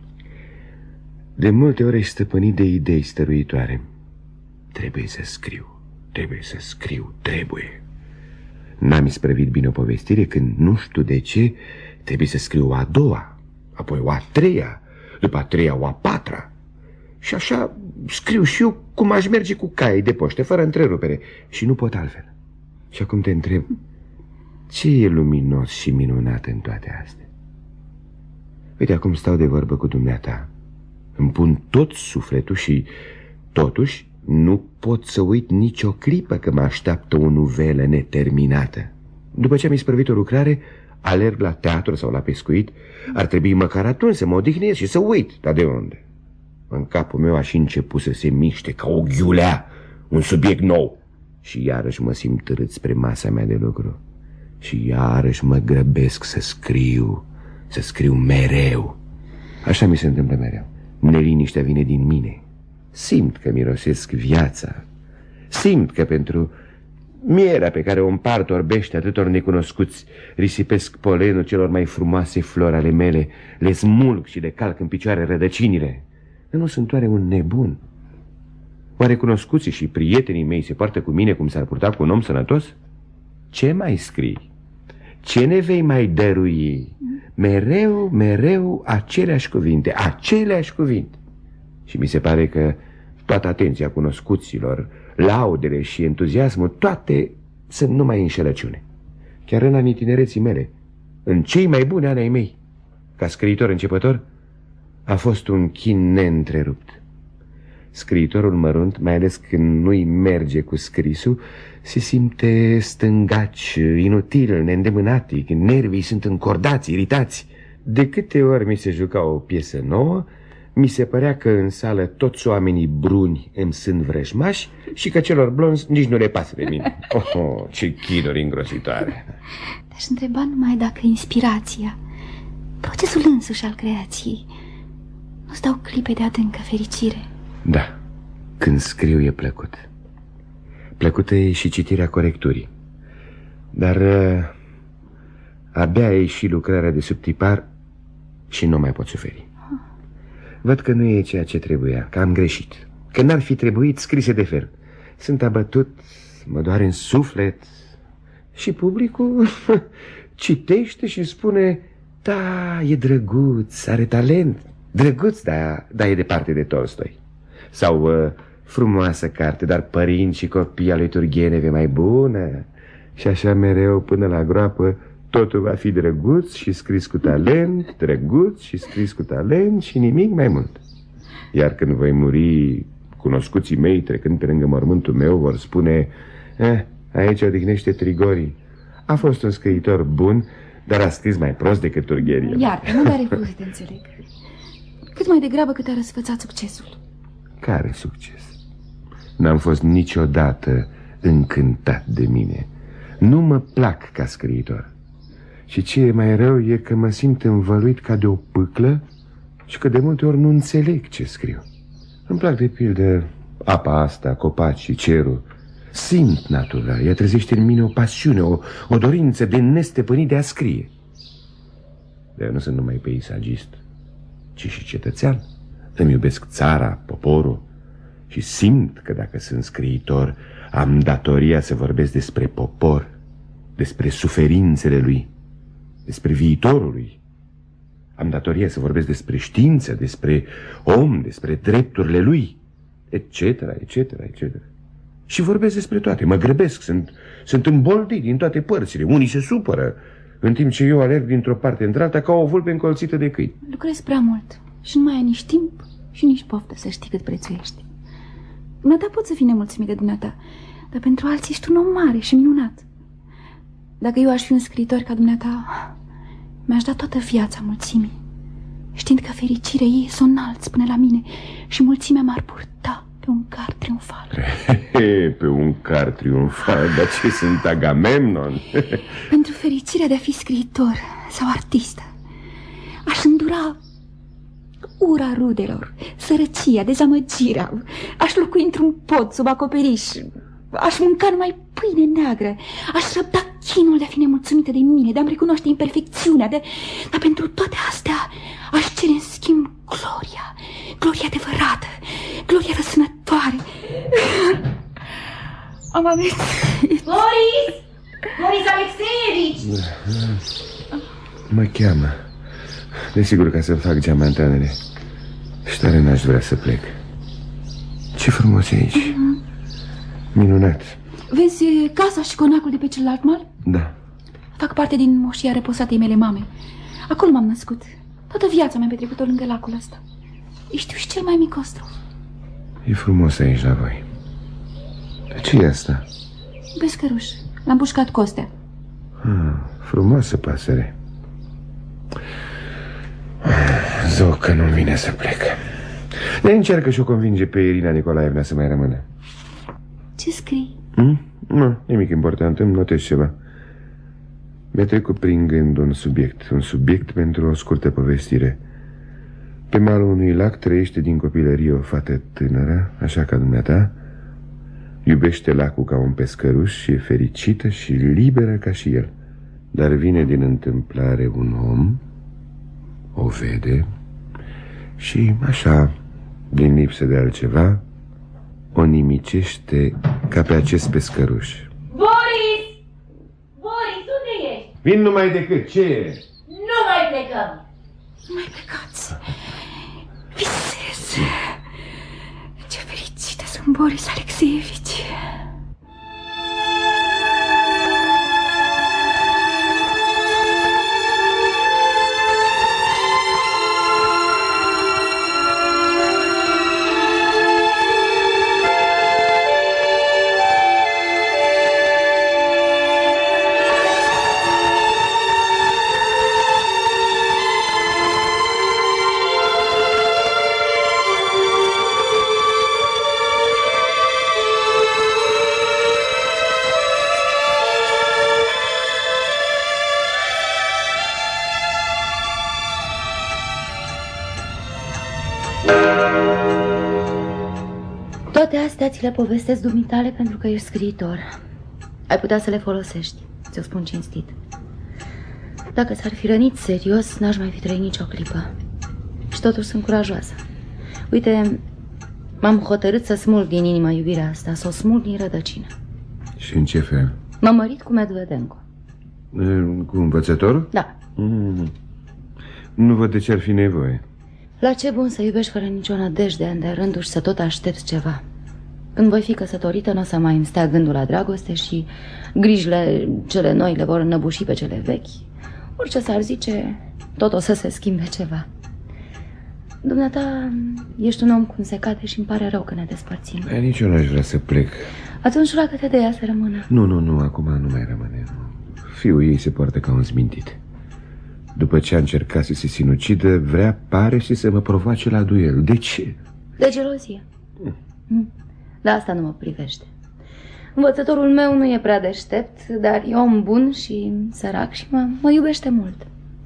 De multe ori ești stăpânit de idei stăruitoare. Trebuie să scriu. N-am isprăvit bine o povestire când, nu știu de ce, trebuie să scriu a 2-a, apoi o a 3-a, după a 3-a o a 4-a. Și așa scriu și eu cum aș merge cu cai de poște, fără întrerupere. Și nu pot altfel. Și acum te întreb, ce e luminos și minunat în toate astea? Uite, acum stau de vorbă cu dumneata. Îmi pun tot sufletul și, totuși, nu pot să uit nicio clipă că mă așteaptă o nuvelă neterminată. După ce am isprăvit o lucrare, alerg la teatru sau la pescuit. Ar trebui măcar atunci să mă odihnesc și să uit. Dar de unde? În capul meu a și început să se miște ca o ghiulea, un subiect nou. Și iarăși mă simt târât spre masa mea de lucru. Și iarăși mă grăbesc să scriu mereu. Așa mi se întâmplă mereu. Neliniștea vine din mine. Simt că mirosesc viața. Simt că pentru mierea pe care o împart orbește atâtor necunoscuți risipesc polenul celor mai frumoase flori ale mele, le smulg și le calc în picioare rădăcinile. Nu sunt oare un nebun? Oare cunoscuții și prietenii mei se poartă cu mine cum s-ar purta cu un om sănătos? Ce mai scrii? Ce ne vei mai dărui? Mereu aceleași cuvinte. Și mi se pare că toată atenția cunoscuților, laudele și entuziasmul, toate sunt numai înșelăciune. Chiar în anii tinereții mele, în cei mai buni ani ai mei, ca scriitor începător, a fost un chin neîntrerupt. Scriitorul mărunt, mai ales când nu-i merge cu scrisul, se simte stângaci, inutil, neîndemânatic, nervii sunt încordați, iritați. De câte ori mi se juca o piesă nouă, mi se părea că în sală toți oamenii bruni îmi sunt vrăjmași și că celor blonzi nici nu le pasă de mine. Oh, ce chinuri îngrozitoare! Te-aș întreba numai dacă inspirația, procesul însuși al creației, nu-ți dau clipe de adâncă fericire. Da, când scriu e plăcut. Plăcută e și citirea corecturii. Dar abia e și lucrarea de subtipar și nu mai pot suferi. Văd că nu e ceea ce trebuia, că am greșit, că n-ar fi trebuit scrise de fel. Sunt abătut, mă doare în suflet. Și publicul citește și spune: da, e drăguț, are talent. Drăguț, da, e departe de Tolstoi. Sau frumoasă carte, dar părinți și copii al lui Turgenev e mai bună. Și așa mereu până la groapă totul va fi drăguț și scris cu talent, drăguț și scris cu talent și nimic mai mult. Iar când voi muri, cunoscuții mei trecând pe lângă mormântul meu vor spune: aici odihnește Trigori. A fost un scriitor bun, dar a scris mai prost decât Turgenev. Iartă-mă, dar refuz să te înțeleg. Cât mai degrabă cât a răsfățat succesul. Care succes? N-am fost niciodată încântat de mine. Nu mă plac ca scriitor. Și ce e mai rău e că mă simt învăluit ca de o pâclă și că de multe ori nu înțeleg ce scriu. Îmi plac de pildă apa asta, copacii, cerul. Simt natura, ea trezește în mine o pasiune, o dorință de nestăpânit de a scrie. Dar eu nu sunt numai peisagist, ci și cetățean. Îmi iubesc țara, poporul și simt că dacă sunt scriitor, am datoria să vorbesc despre popor, despre suferințele lui, despre viitorul lui. Am datoria să vorbesc despre știință, despre om, despre drepturile lui, etc., etc., etc. Și vorbesc despre toate, mă grăbesc, sunt îmboldit din toate părțile. Unii se supără, în timp ce eu alerg dintr-o parte într-alta ca o vulpe încolțită de câini. Lucrezi prea mult și nu mai ai nici timp și nici poftă să știi cât prețuiești. Dumneata pot să fii nemulțumit de dumneata, dar pentru alții ești un om mare și minunat. Dacă eu aș fi un scriitor ca dumneata, mi-aș da toată viața mulțimii, știind că fericirea ei s-o înalți până la mine și mulțimea m-ar purta pe un car triumfal. Pe un car triumfal? Dar ce sunt, Agamemnon? Pentru fericirea de a fi scriitor sau artist, aș îndura ura rudelor, sărăcia, dezamăgirea. Aș locui într-un pod sub acoperiș. Aș mânca numai pâine neagră. Aș răbda chinul de a fi nemulțumită de mine, de a-mi recunoaște imperfecțiunea, dar pentru toate astea aș cere în schimb gloria. Gloria adevărată, gloria răsănătoare. Am amintit. Boris! Boris Alexeievici! Mă cheamă. Desigur, ca să-mi fac geamantanele. Și tare n-aș vrea să plec. Ce frumos e aici. Minunat. Vezi casa și conacul de pe celălalt mal? Da. Fac parte din moșia reposatei mele mame. Acolo m-am născut. Toată viața mi-am petrecut-o lângă lacul ăsta. Știu și cel mai mic ostrov. E frumos aici la voi. Ce e asta? Pescăruș. L-am pușcat Costea. Frumoasă pasăre. Zău că nu-mi vine să plec. Le încearcă și o convinge pe Irina Nicolaevna să mai rămână. Ce scrii? Nu, nimic important, îmi notez ceva. Mi-a trecut prin gând un subiect pentru o scurtă povestire. Pe malul unui lac trăiește din copilărie o fată tânără, așa ca dumneata. Iubește lacul ca un pescăruș și e fericită și liberă ca și el. Dar vine din întâmplare un om, o vede și așa, din lipsă de altceva, o nimicește ca pe acest pescăruș. Boris! Boris, unde ești? Vin numai decât, ce e? Nu mai plecăm! Nu mai plecați. Visez. Ce fericită sunt, Boris Alexeievici. Toate astea ți le povestesc dumitale pentru că ești scriitor. Ai putea să le folosești, ți-o spun cinstit. Dacă s-ar fi rănit serios, n-aș mai fi trăit nicio clipă. Și totuși sunt curajoasă. Uite, m-am hotărât să smulg din inima iubirea asta, să o smulg din rădăcină. Și în ce fel? M-am mărit cu Medvedenko. Cu învățătorul? Da. Nu văd de ce ar fi nevoie. La ce bun să iubești fără nicio nădejde de rândul și să tot aștepți ceva. Când voi fi căsătorită, nu o să mai îmi stea gândul la dragoste și grijile cele noi le vor înnăbuși pe cele vechi. Orice s-ar zice, tot o să se schimbe ceva. Dumneata, ești un om cum se cade și îmi pare rău că ne despărțim. Nici eu n-aș vrea să plec. Atunci roagă-te de ea să rămână. Nu, acum nu mai rămâne. Fiul ei se poartă ca un zmintit. După ce a încercat să se sinucidă, vrea, pare, și să mă provoace la duel. De ce? De gelozie. Dar asta nu mă privește. Învățătorul meu nu e prea deștept, dar e om bun și sărac și mă iubește mult.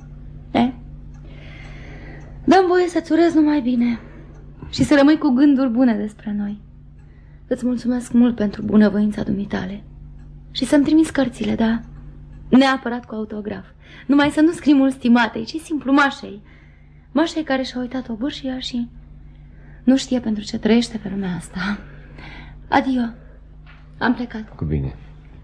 Dă-mi voie să-ți urez numai bine și să rămâi cu gânduri bune despre noi. Îți mulțumesc mult pentru bunăvoința dumitale și să-mi trimiți cărțile, da? Neapărat cu autograf. Numai să nu scrii mult stimatei, ci simplu Mașei. Mașei care și-a uitat obârșia și nu știe pentru ce trăiește pe lumea asta. Adio. Am plecat. Cu bine.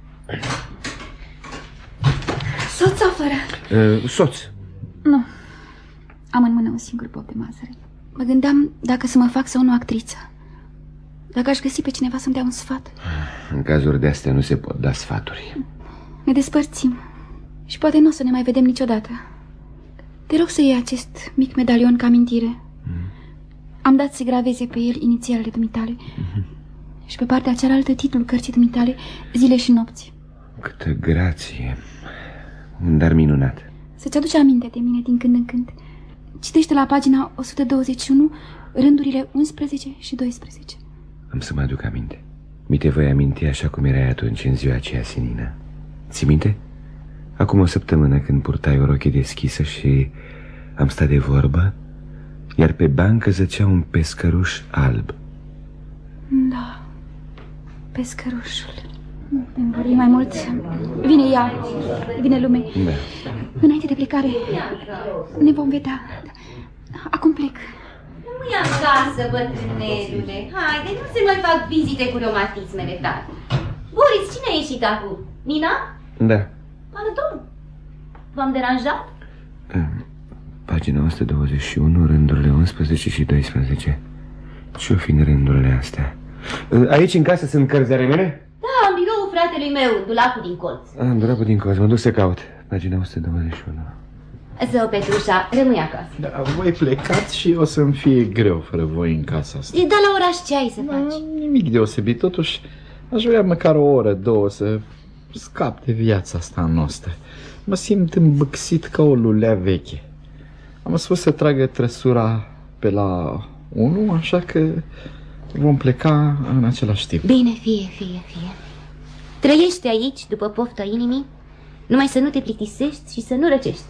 Soț sau fără? Soț. Nu. Am în mână un singur pop de mazăre. Mă gândeam dacă să mă fac sau nu actriță. Dacă aș găsi pe cineva să-mi dea un sfat. În cazuri de astea nu se pot da sfaturi. Ne despărțim și poate nu o să ne mai vedem niciodată. Te rog să iei acest mic medalion ca amintire. Am dat să graveze pe el inițialele dumitale și pe partea cealaltă titlul cărții dumitale, Zile și nopți. Câtă grație. Un dar minunat. Să-ți aduce aminte de mine din când în când. Citește la pagina 121 rândurile 11 și 12. Am să mă aduc aminte. Mi te voi aminti așa cum erai atunci, în ziua aceea senină. Ți minte? Acum o săptămână, când purtai o rochie deschisă și am stat de vorbă, iar pe bancă zăcea un pescăruș alb. Da, pescărușul. Îmi vorbi mai mult. Vine ea, vine lume. Da. Înainte de plecare ne vom vedea. Acum plec. Nu-i acasă, bătrânelule. Haide, nu se mai fac vizite cu reumatismele tale. Boris, cine a ieșit acum? Nina? Da. Pardon, v-am deranjat? Pagina 121, rândurile 11 și 12. Ce-o fi în rândurile astea? Aici în casă sunt cărți ale mele? Da, în biroul fratelui meu, în dulapul din colț. În dulapul din colț, mă duc să caut. Pagina 121. Zău, Petrușa, rămâi acasă. Da, voi plecați și o să-mi fie greu fără voi în casa asta. Da, la oraș ce ai să faci? Nimic deosebit, totuși aș vrea măcar o oră, două să scap de viața asta noastră. Mă simt îmbâxit ca o lulea veche. Am spus să tragă trăsura pe la 1, așa că vom pleca în același timp. Bine, fie. Trăiește aici, după pofta inimii, numai să nu te plictisești și să nu răcești.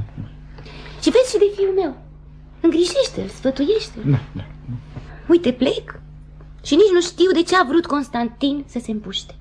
Și vezi și de fiul meu. Îngrijește-l, sfătuiește-l. Da. Uite, plec și nici nu știu de ce a vrut Constantin să se împuște.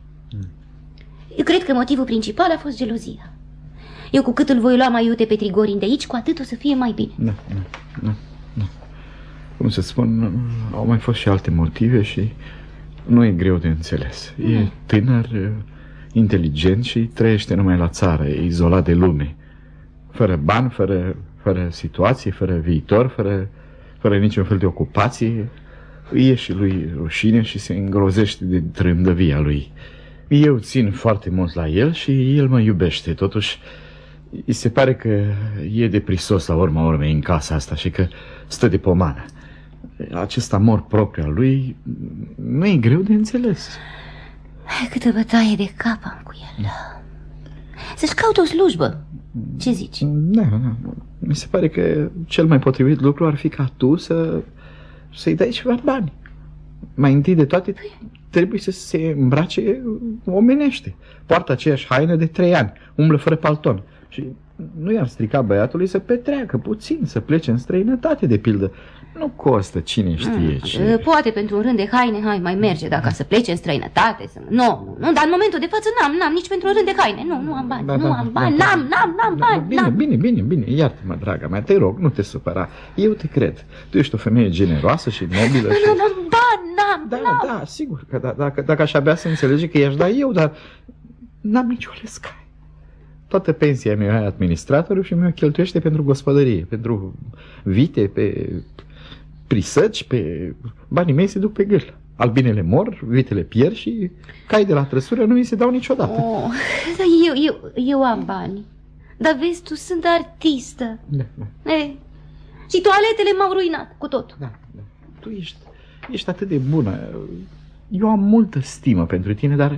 Eu cred că motivul principal a fost gelozia. Eu cu cât îl voi lua mai iute pe Trigorin de aici, cu atât o să fie mai bine. Da. Cum să spun, au mai fost și alte motive și nu e greu de înțeles. E tânăr, inteligent și trăiește numai la țară, e izolat de lume. Fără bani, fără situație, fără viitor, fără niciun fel de ocupație. Îi e și lui rușine și se îngrozește de trândăvia lui. Eu țin foarte mult la el și el mă iubește. Totuși, îi se pare că e de prisos la urma urmei în casa asta și că stă de pomană. Acest amor propriu al lui nu e greu de înțeles. Câtă bătaie de cap am cu el. Să-și caute o slujbă. Ce zici? Da. Mi se pare că cel mai potrivit lucru ar fi ca tu să-i dai ceva bani. Mai întâi de toate trebuie să se îmbrace omenește. Poartă aceeași haină de 3 ani, umblă fără palton. Și nu i-ar strica băiatului să petreacă puțin, să plece în străinătate, de pildă. Nu costă, cine știe ce. Poate pentru un rând de haine, hai, mai merge dacă să plece în străinătate. Nu, dar în momentul de față n-am nici pentru un rând de haine. Nu am bani, n-am bani. Bine, iartă-mă, draga mea, te rog, nu te supăra. Eu te cred. Tu ești o femeie generoasă și nobilă. N-am bani. Da, sigur că dacă aș avea să înțelege că i-aș da eu, dar n-am nicio lescaie. Toată pensia mi-o ia administratorul și mi-o cheltuiește pentru gospodărie, pentru vite, pe prisăci, pe banii mei se duc pe gârlă. Albinele mor, vitele pierd și cai de la trăsură nu mi se dau niciodată. Dar eu am bani. Dar vezi, tu sunt artistă. Da. Și toaletele m-au ruinat cu totul. Da. Tu ești atât de bună. Eu am multă stimă pentru tine, dar...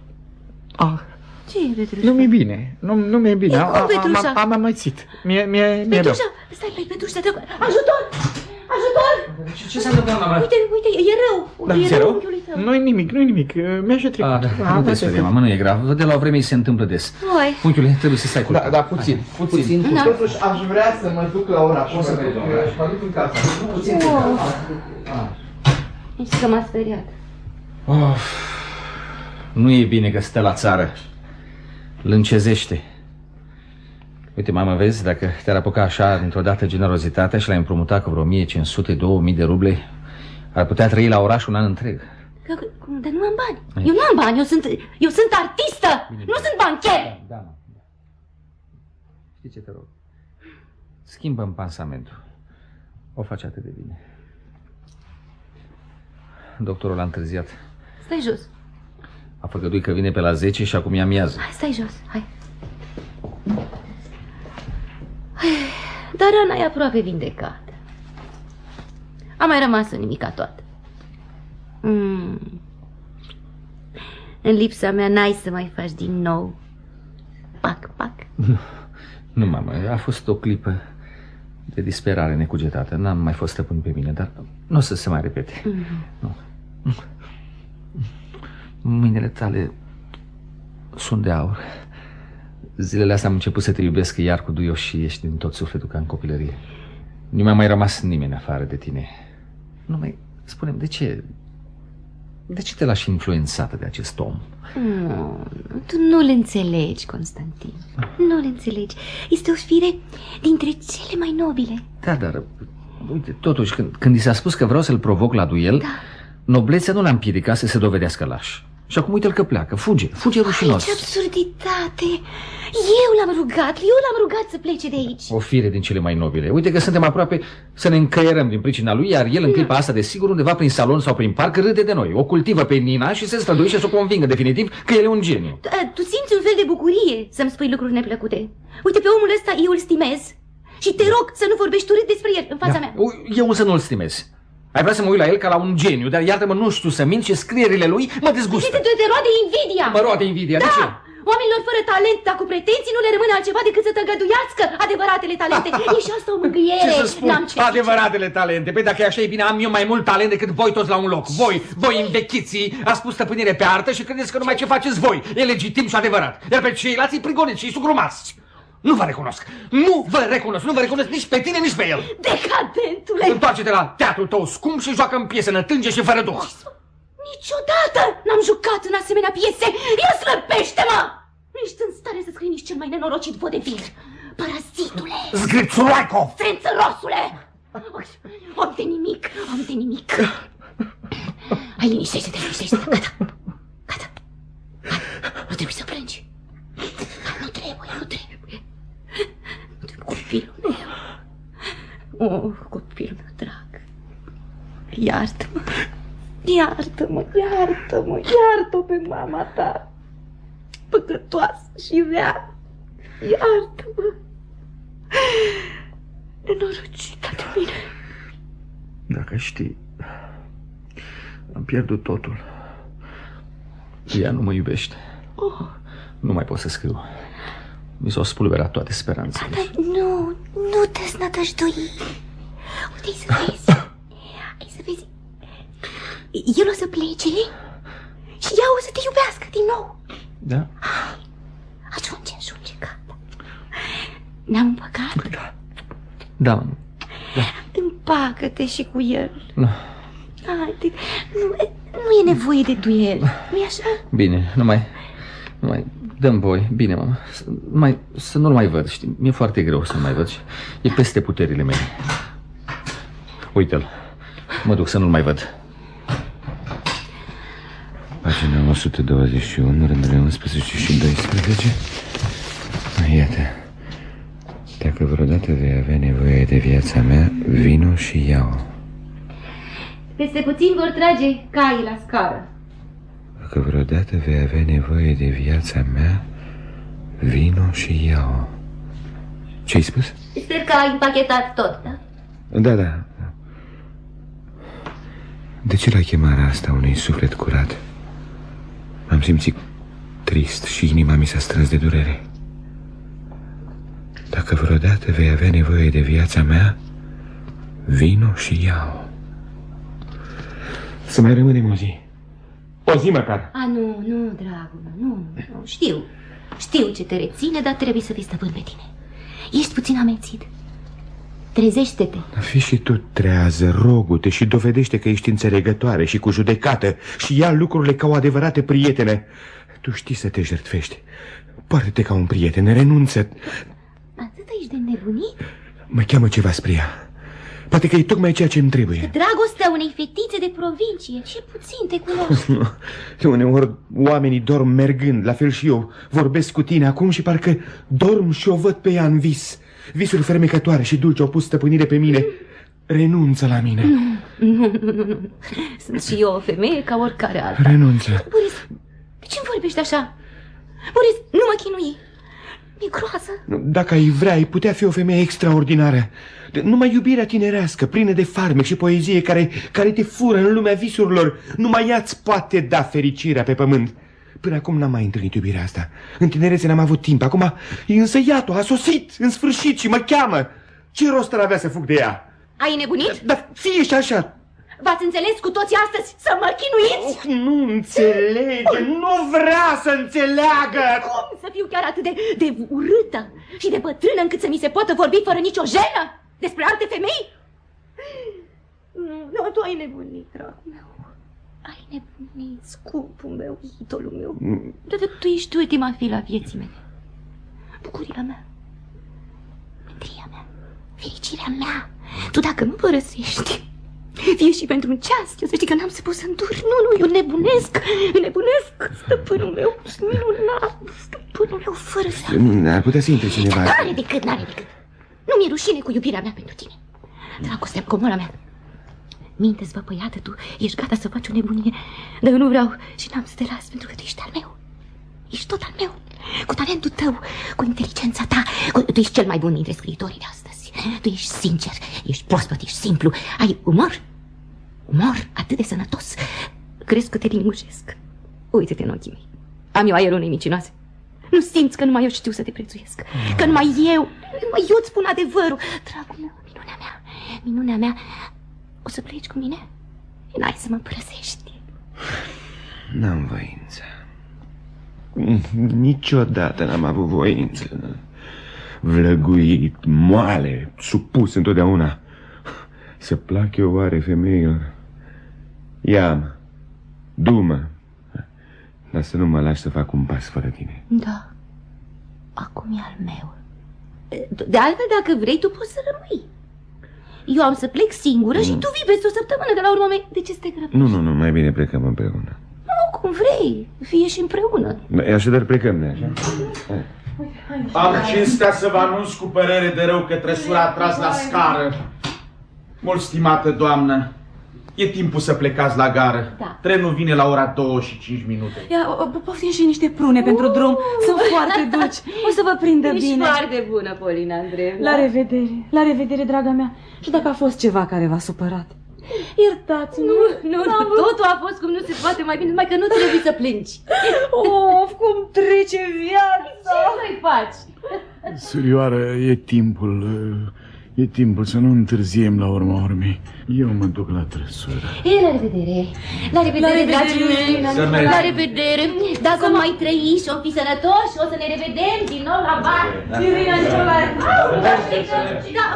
Ce e, Petrușa? Nu mi-e bine. Nu mi-e bine. Cum, Petrușa? Am amețit. Petrușa, stai, Petrușa, ajutor! Ce s-a întâmplat, mama? Uite, e rău. E rău unchiului tău. Nu-i nimic. Mi-așa trecut. Nu te sperie, mamă, nu e grav. De la o vreme îi se întâmplă des. Unchiule, trebuie să stai culcat. Da, puțin. Totuși aș vrea să mă duc la oraș. O să mă duc în casa. Puțin. Ești că m-a speriat. Nu e bine că stă la țară. Lâncezește. Uite, mamă, vezi, dacă te-ar apuca așa dintr-o dată generozitatea și l-ai împrumutat cu vreo 1500-2000 de ruble, ar putea trăi la oraș un an întreg. Dar nu am bani. Eu nu am bani, eu sunt artistă, nu sunt bancher. Da. Știi ce te rog? Schimbă-mi pansamentul. O faci atât de bine. Doctorul a întârziat. Stai jos. A făgăduit că vine pe la 10 și acum e amiază. Stai jos, hai. Dar rana e aproape vindecată. A mai rămas nimica toată. În lipsa mea n-ai să mai faci din nou. Pac. Nu, mamă, a fost o clipă de disperare necugetată. N-am mai fost stăpân pe mine, dar nu o să se mai repete. Nu. Mâinile tale sunt de aur. Zilele astea am început să te iubesc iar cu duioși și ești din tot sufletul ca în copilărie. Nu mi-a mai rămas nimeni afară de tine. Nu mai... Spune-mi, de ce? De ce te lași influențată de acest om? Tu nu-l înțelegi, Constantin. Nu-l înțelegi. Este o fire dintre cele mai nobile. Da, dar... Uite, totuși, când i s-a spus că vreau să-l provoc la duel, noblețea nu l-a împiedicat să se dovedească laș. Și acum uite-l că pleacă, fuge rușinos. Ce absurditate! Eu l-am rugat să plece de aici. O fire din cele mai nobile. Uite că suntem aproape să ne încăierăm din pricina lui, iar el în clipa asta, desigur, undeva prin salon sau prin parc, râde de noi. O cultivă pe Nina și se străduiește să o convingă definitiv că el e un geniu. Tu simți un fel de bucurie să-mi spui lucruri neplăcute. Uite, pe omul ăsta eu îl stimez și te rog să nu vorbești urât despre el în fața mea. Eu însă nu-l stimez. Ai vrea să mă uit la el ca la un geniu, dar iartă-mă, nu știu să mint și scrierile lui mă dezgustă. Te roade invidia. Mă roade invidia, de ce? Oamenilor fără talent, dar cu pretenții, nu le rămâne altceva decât să tăgăduiască adevăratele talente. E și asta o mângâiere. Ce să spun? Adevăratele talente. Păi dacă e așa, e bine, am eu mai mult talent decât voi toți la un loc. Voi învechiții, ați pus stăpânire pe artă și credeți că numai ce faceți voi e legitim și adevărat. Iar pe ceilalți îi prigoniți și îi sugrumați. Nu vă recunosc. Nu vă recunosc nici pe tine, nici pe el. Decadentule! Întoarce-te la teatrul tău scump și joacă în piese nătânge și fără duh. Niciodată n-am jucat în asemenea piese. El slăbește-mă! Nu ești în stare să scrii nici cel mai nenorocit vodevil. Parazitule! Zgrițuleco! Strânțărosule! Om de nimic. Hai, liniștește-te. Gata. Nu trebuie să plângi. Nu trebuie. Copilul meu. Copilul meu drag. Iartă-o pe mama ta. Păcătoasă și rea. Iartă-mă. Nenorocită de mine. Dacă știi, am pierdut totul. Ea nu mă iubește. Nu mai pot să scriu. Mi s-au spulberat toate speranțele. Dar nu te snădăjdui. Uite, ai să vezi. El o să plece și ea o să te iubească din nou. Da? Ajunge, gata. Ne-am împăcat? Da. În împacă-te și cu el. Nu. Haide, nu e nevoie de duel, nu-i așa? Bine, nu mai dăm voi. Bine, mama. Să nu-l mai văd, știi? Mi-e foarte greu să nu mai văd. E peste puterile mele. Uite-l. Mă duc să nu-l mai văd. Pagina 121, rândurile 11 și 12. Iată. Dacă vreodată vei avea nevoie de viața mea, vino și ia-o. Peste puțin vor trage caii la scară. Dacă vreodată vei avea nevoie de viața mea, vino și ia-o. Ce-ai spus? Sper că ai împachetat tot, da? Da. De ce la chemarea asta unui suflet curat am simțit trist și inima mi s-a strâns de durere? Dacă vreodată vei avea nevoie de viața mea, vino și ia-o. Să mai rămânem o zi. O zi măcar. Nu, dragul meu, nu. Știu ce te reține, dar trebuie să fii stăpân pe tine. Ești puțin amețit. Trezește-te. Fii și tu trează, rogu-te și dovedește că ești înțelegătoare și cu judecată și ia lucrurile ca o adevărate prietene. Tu știi să te jertfești. Poartă-te ca un prieten, renunță. Atât ești de nebunit? Mă cheamă ceva spre ea. Poate că e tocmai ceea ce îmi trebuie. Dragostea unei fetițe de provincie. Și puțin te cunoști. Uneori oamenii dorm mergând, la fel și eu. Vorbesc cu tine acum și parcă dorm și o văd pe ea în vis. Visuri fermecătoare și dulce au pus stăpânire pe mine. Renunță la mine. Nu. Sunt și eu o femeie ca oricare alta. Renunță. Boris, de ce-mi vorbești așa? Boris, nu mă chinui. Mi-e groază. Dacă ai vrea, ai putea fi o femeie extraordinară. Numai iubirea tinerească, plină de farmec și poezie care te fură în lumea visurilor. Numai ea-ți poate da fericirea pe pământ. Până acum n-am mai întâlnit iubirea asta. În tinerețe n-am avut timp. Acum însă iată, a sosit în sfârșit și mă cheamă. Ce rost ar avea să fug de ea? Ai nebunit? Dar fie și așa. V-ați înțeles cu toții astăzi să mă chinuiți? Nu înțelege, nu vrea să înțeleagă. Cum să fiu chiar atât de urâtă și de bătrână încât să mi se poată vorbi fără nicio jenă despre alte femei? Nu, tu ai nebunit, dragul meu. Ai nebunit, scumpul meu, idolul meu. Dar tu ești ultima filă a vieții mele. Bucuria mea, mândria mea, fericirea mea. Tu dacă mă părăsești, fie și pentru un ceas, eu să știi că n-am să pot să îndur. Nu, eu nebunesc. Stăpânul meu, minunat, stăpânul meu, fără să... Ar putea să intre cineva. N-are decât. Nu mi-e rușine cu iubirea mea pentru tine. Dragostea, comora mea. Minte-ți, bă, băiată, tu ești gata să faci o nebunie, dar eu nu vreau și n-am să te las, pentru că tu ești al meu. Ești tot al meu. Cu talentul tău, cu inteligența ta. Tu ești cel mai bun dintre scriitorii de astăzi. Tu ești sincer, ești proaspăt, ești simplu. Ai umor atât de sănătos. Crezi că te lingușesc? Uite-te în ochii mei. Am eu aerul unei micinoase. Nu simți că numai eu știu să te prețuiesc? Că numai eu îți spun adevărul. Dragul meu, minunea mea, o să pleci cu mine? N-ai să mă părăsești. N-am voință. Niciodată n-am avut voință. Vlăguit, moale, supus întotdeauna. Să plac eu oare femeilor? Ia-mă, du-mă, dar să nu mă lași să fac un pas fără tine. Da, acum e al meu. De altfel, dacă vrei, tu poți să rămâi. Eu am să plec singură și tu vii peste o săptămână. De la urmă, de ce să te grăbești? Nu, mai bine plecăm împreună. Nu, cum vrei, fie și împreună. Așadar plecăm, ne așa? Am cinstea să vă anunț cu părere de rău că trăsura a tras la scară. Mult stimată doamnă, e timpul să plecați la gară. Da. Trenul vine la ora 2:05. Ia, poftim și niște prune pentru drum. Sunt foarte dulci. O să vă prindă bine. Ești foarte bună, Polina Andreevna. La revedere, draga mea. Și dacă a fost ceva care v-a supărat, iertați-mă. Nu, totul a fost cum nu se poate mai bine, numai că nu trebuie să plângi. Of, cum trece viața. Ce să-i faci? Surioară, e timpul să nu întârziem la urma urmei. Eu mă duc la trăsură. La revedere. La revedere, dragii mei. La revedere. Dacă mai trăi și o fi sănătoși, o să ne revedem din nou la bar. Irina,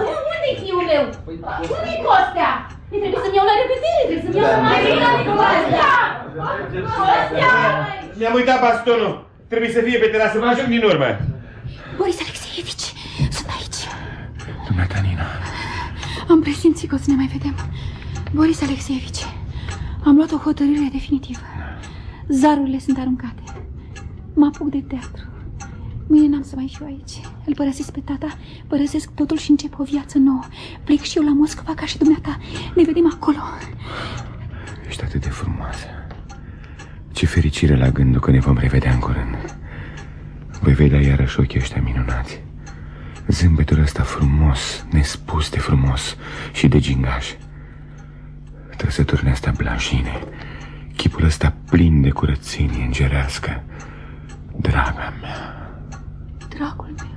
unde-i fiul meu? Unde-i Costea? Trebuie să-mi iau la repetire, trebuie să-mi iau la mai bine. Costea! Costea! Mi-am uitat bastonul. Trebuie să fie pe terasă, mă ajung din urmă. Boris Alexeievici, sunt aici. Dumneata, Nina. Am presimțit că o să ne mai vedem. Boris Alexeievici, am luat o hotărâre definitivă. Zarurile sunt aruncate. Mă apuc de teatru. Mâine n-am să mai fiu aici. Îl părăsesc pe tata, părăsesc totul și încep o viață nouă. Plec și eu la Moscova ca și dumneata. Ne vedem acolo. Ești atât de frumoasă. Ce fericire la gândul că ne vom revedea în curând. Voi vedea iarăși ochii ăștia minunați. Zâmbetul ăsta frumos, nespus de frumos și de gingaș. Trăsăturile astea blanșine, chipul ăsta plin de curățenie îngerească. Draga mea. Dragul meu.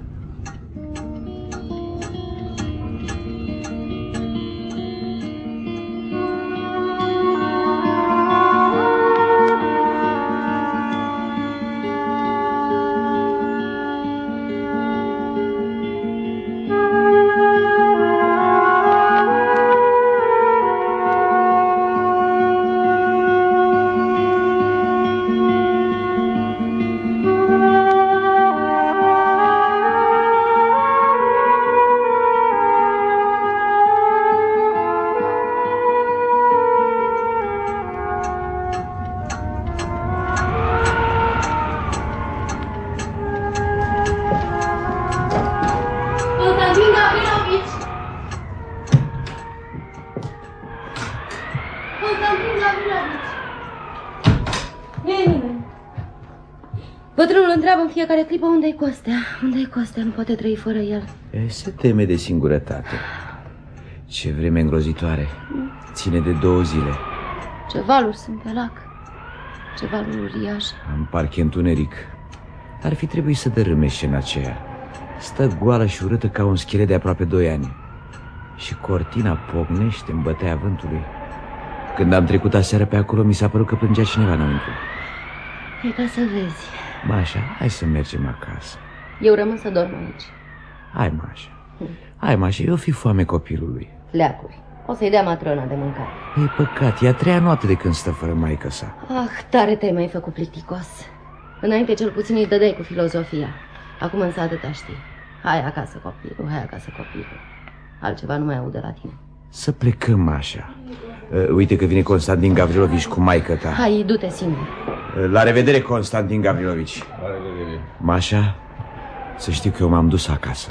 Bătrânul întreabă în fiecare clipă unde-i Costea. Unde-i Costea? Nu poate trăi fără el. Se teme de singurătate. Ce vreme îngrozitoare. Ține de 2 zile. Ce valuri sunt pe lac. Ce valuri uriașe. În parc întuneric. Ar fi trebuit să dărâme scena aceea. Stă goală și urâtă ca un schelet de aproape 2 ani. Și cortina pocnește în bătaia vântului. Când am trecut aseară pe acolo, mi s-a părut că plângea cineva înăuntru. E ca să vezi. Mașa, hai să mergem acasă. Eu rămân să dorm aici. Hai, Mașa. Hai, Mașa, eu fi foame copilului. Fleacuri. O să-i dea matrona de mâncare. E păcat, e a 3-a noapte de când stă fără maică sa. Ah, tare te-ai mai făcut plicticos. Înainte cel puțin îi dădeai cu filozofia. Acum însă atâta știi. Hai acasă, copilul, hai acasă, copilul. Altceva nu mai aude la tine. Să plecăm, Mașa. Uite că vine Constantin Gavrilovici cu maică ta. Hai, du-te singur. La revedere, Constantin Gavrilovici. La revedere. Mașa, să știi că eu m-am dus acasă.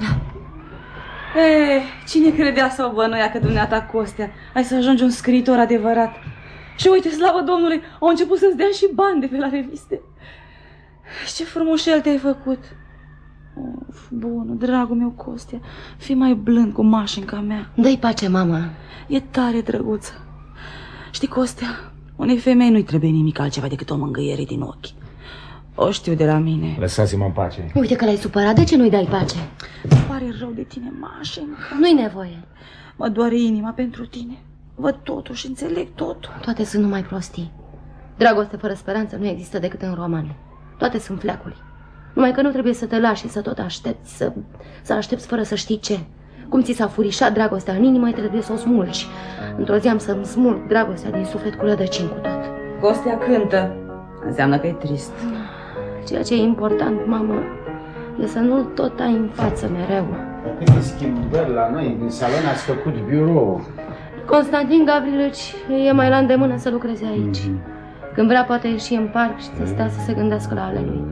Cine credea sau bănuia că dumneata Costea ai să ajungi un scriitor adevărat? Și uite, slavă Domnului, au început să-ți dea și bani de pe la reviste. Ce frumușel te-ai făcut. Of, bună, dragul meu Costea, fii mai blând cu mașinca mea. Dă-i pace, mama. E tare drăguță. Știi, Costea, unei femei nu-i trebuie nimic altceva decât o mângâiere din ochi. O știu de la mine. Lăsați-mă în pace. Uite că l-ai supărat, de ce nu-i dai pace? Îmi pare rău de tine, mașinca. Nu-i nevoie. Mă doare inima pentru tine. Văd totul și înțeleg totul. Toate sunt numai prostii. Dragoste fără speranță nu există decât în romane. Toate sunt fleacuri. Numai că nu trebuie să te lași și să tot aștepți, să aștepți fără să știi ce. Cum ți s-a furișat dragostea în inimă, trebuie să o smulgi. Într-o zi am să-mi smulg dragostea din suflet cu rădăcini cu tot. Costea cântă. Înseamnă că e trist. Ceea ce e important, mamă, e să nu-l tot ai în față mereu. Câte schimbări la noi, din salon ați făcut birou. Constantin Gavrilovici e mai la îndemână să lucreze aici. Când vrea poate ieși în parc și să stea să se gândească la ale lui.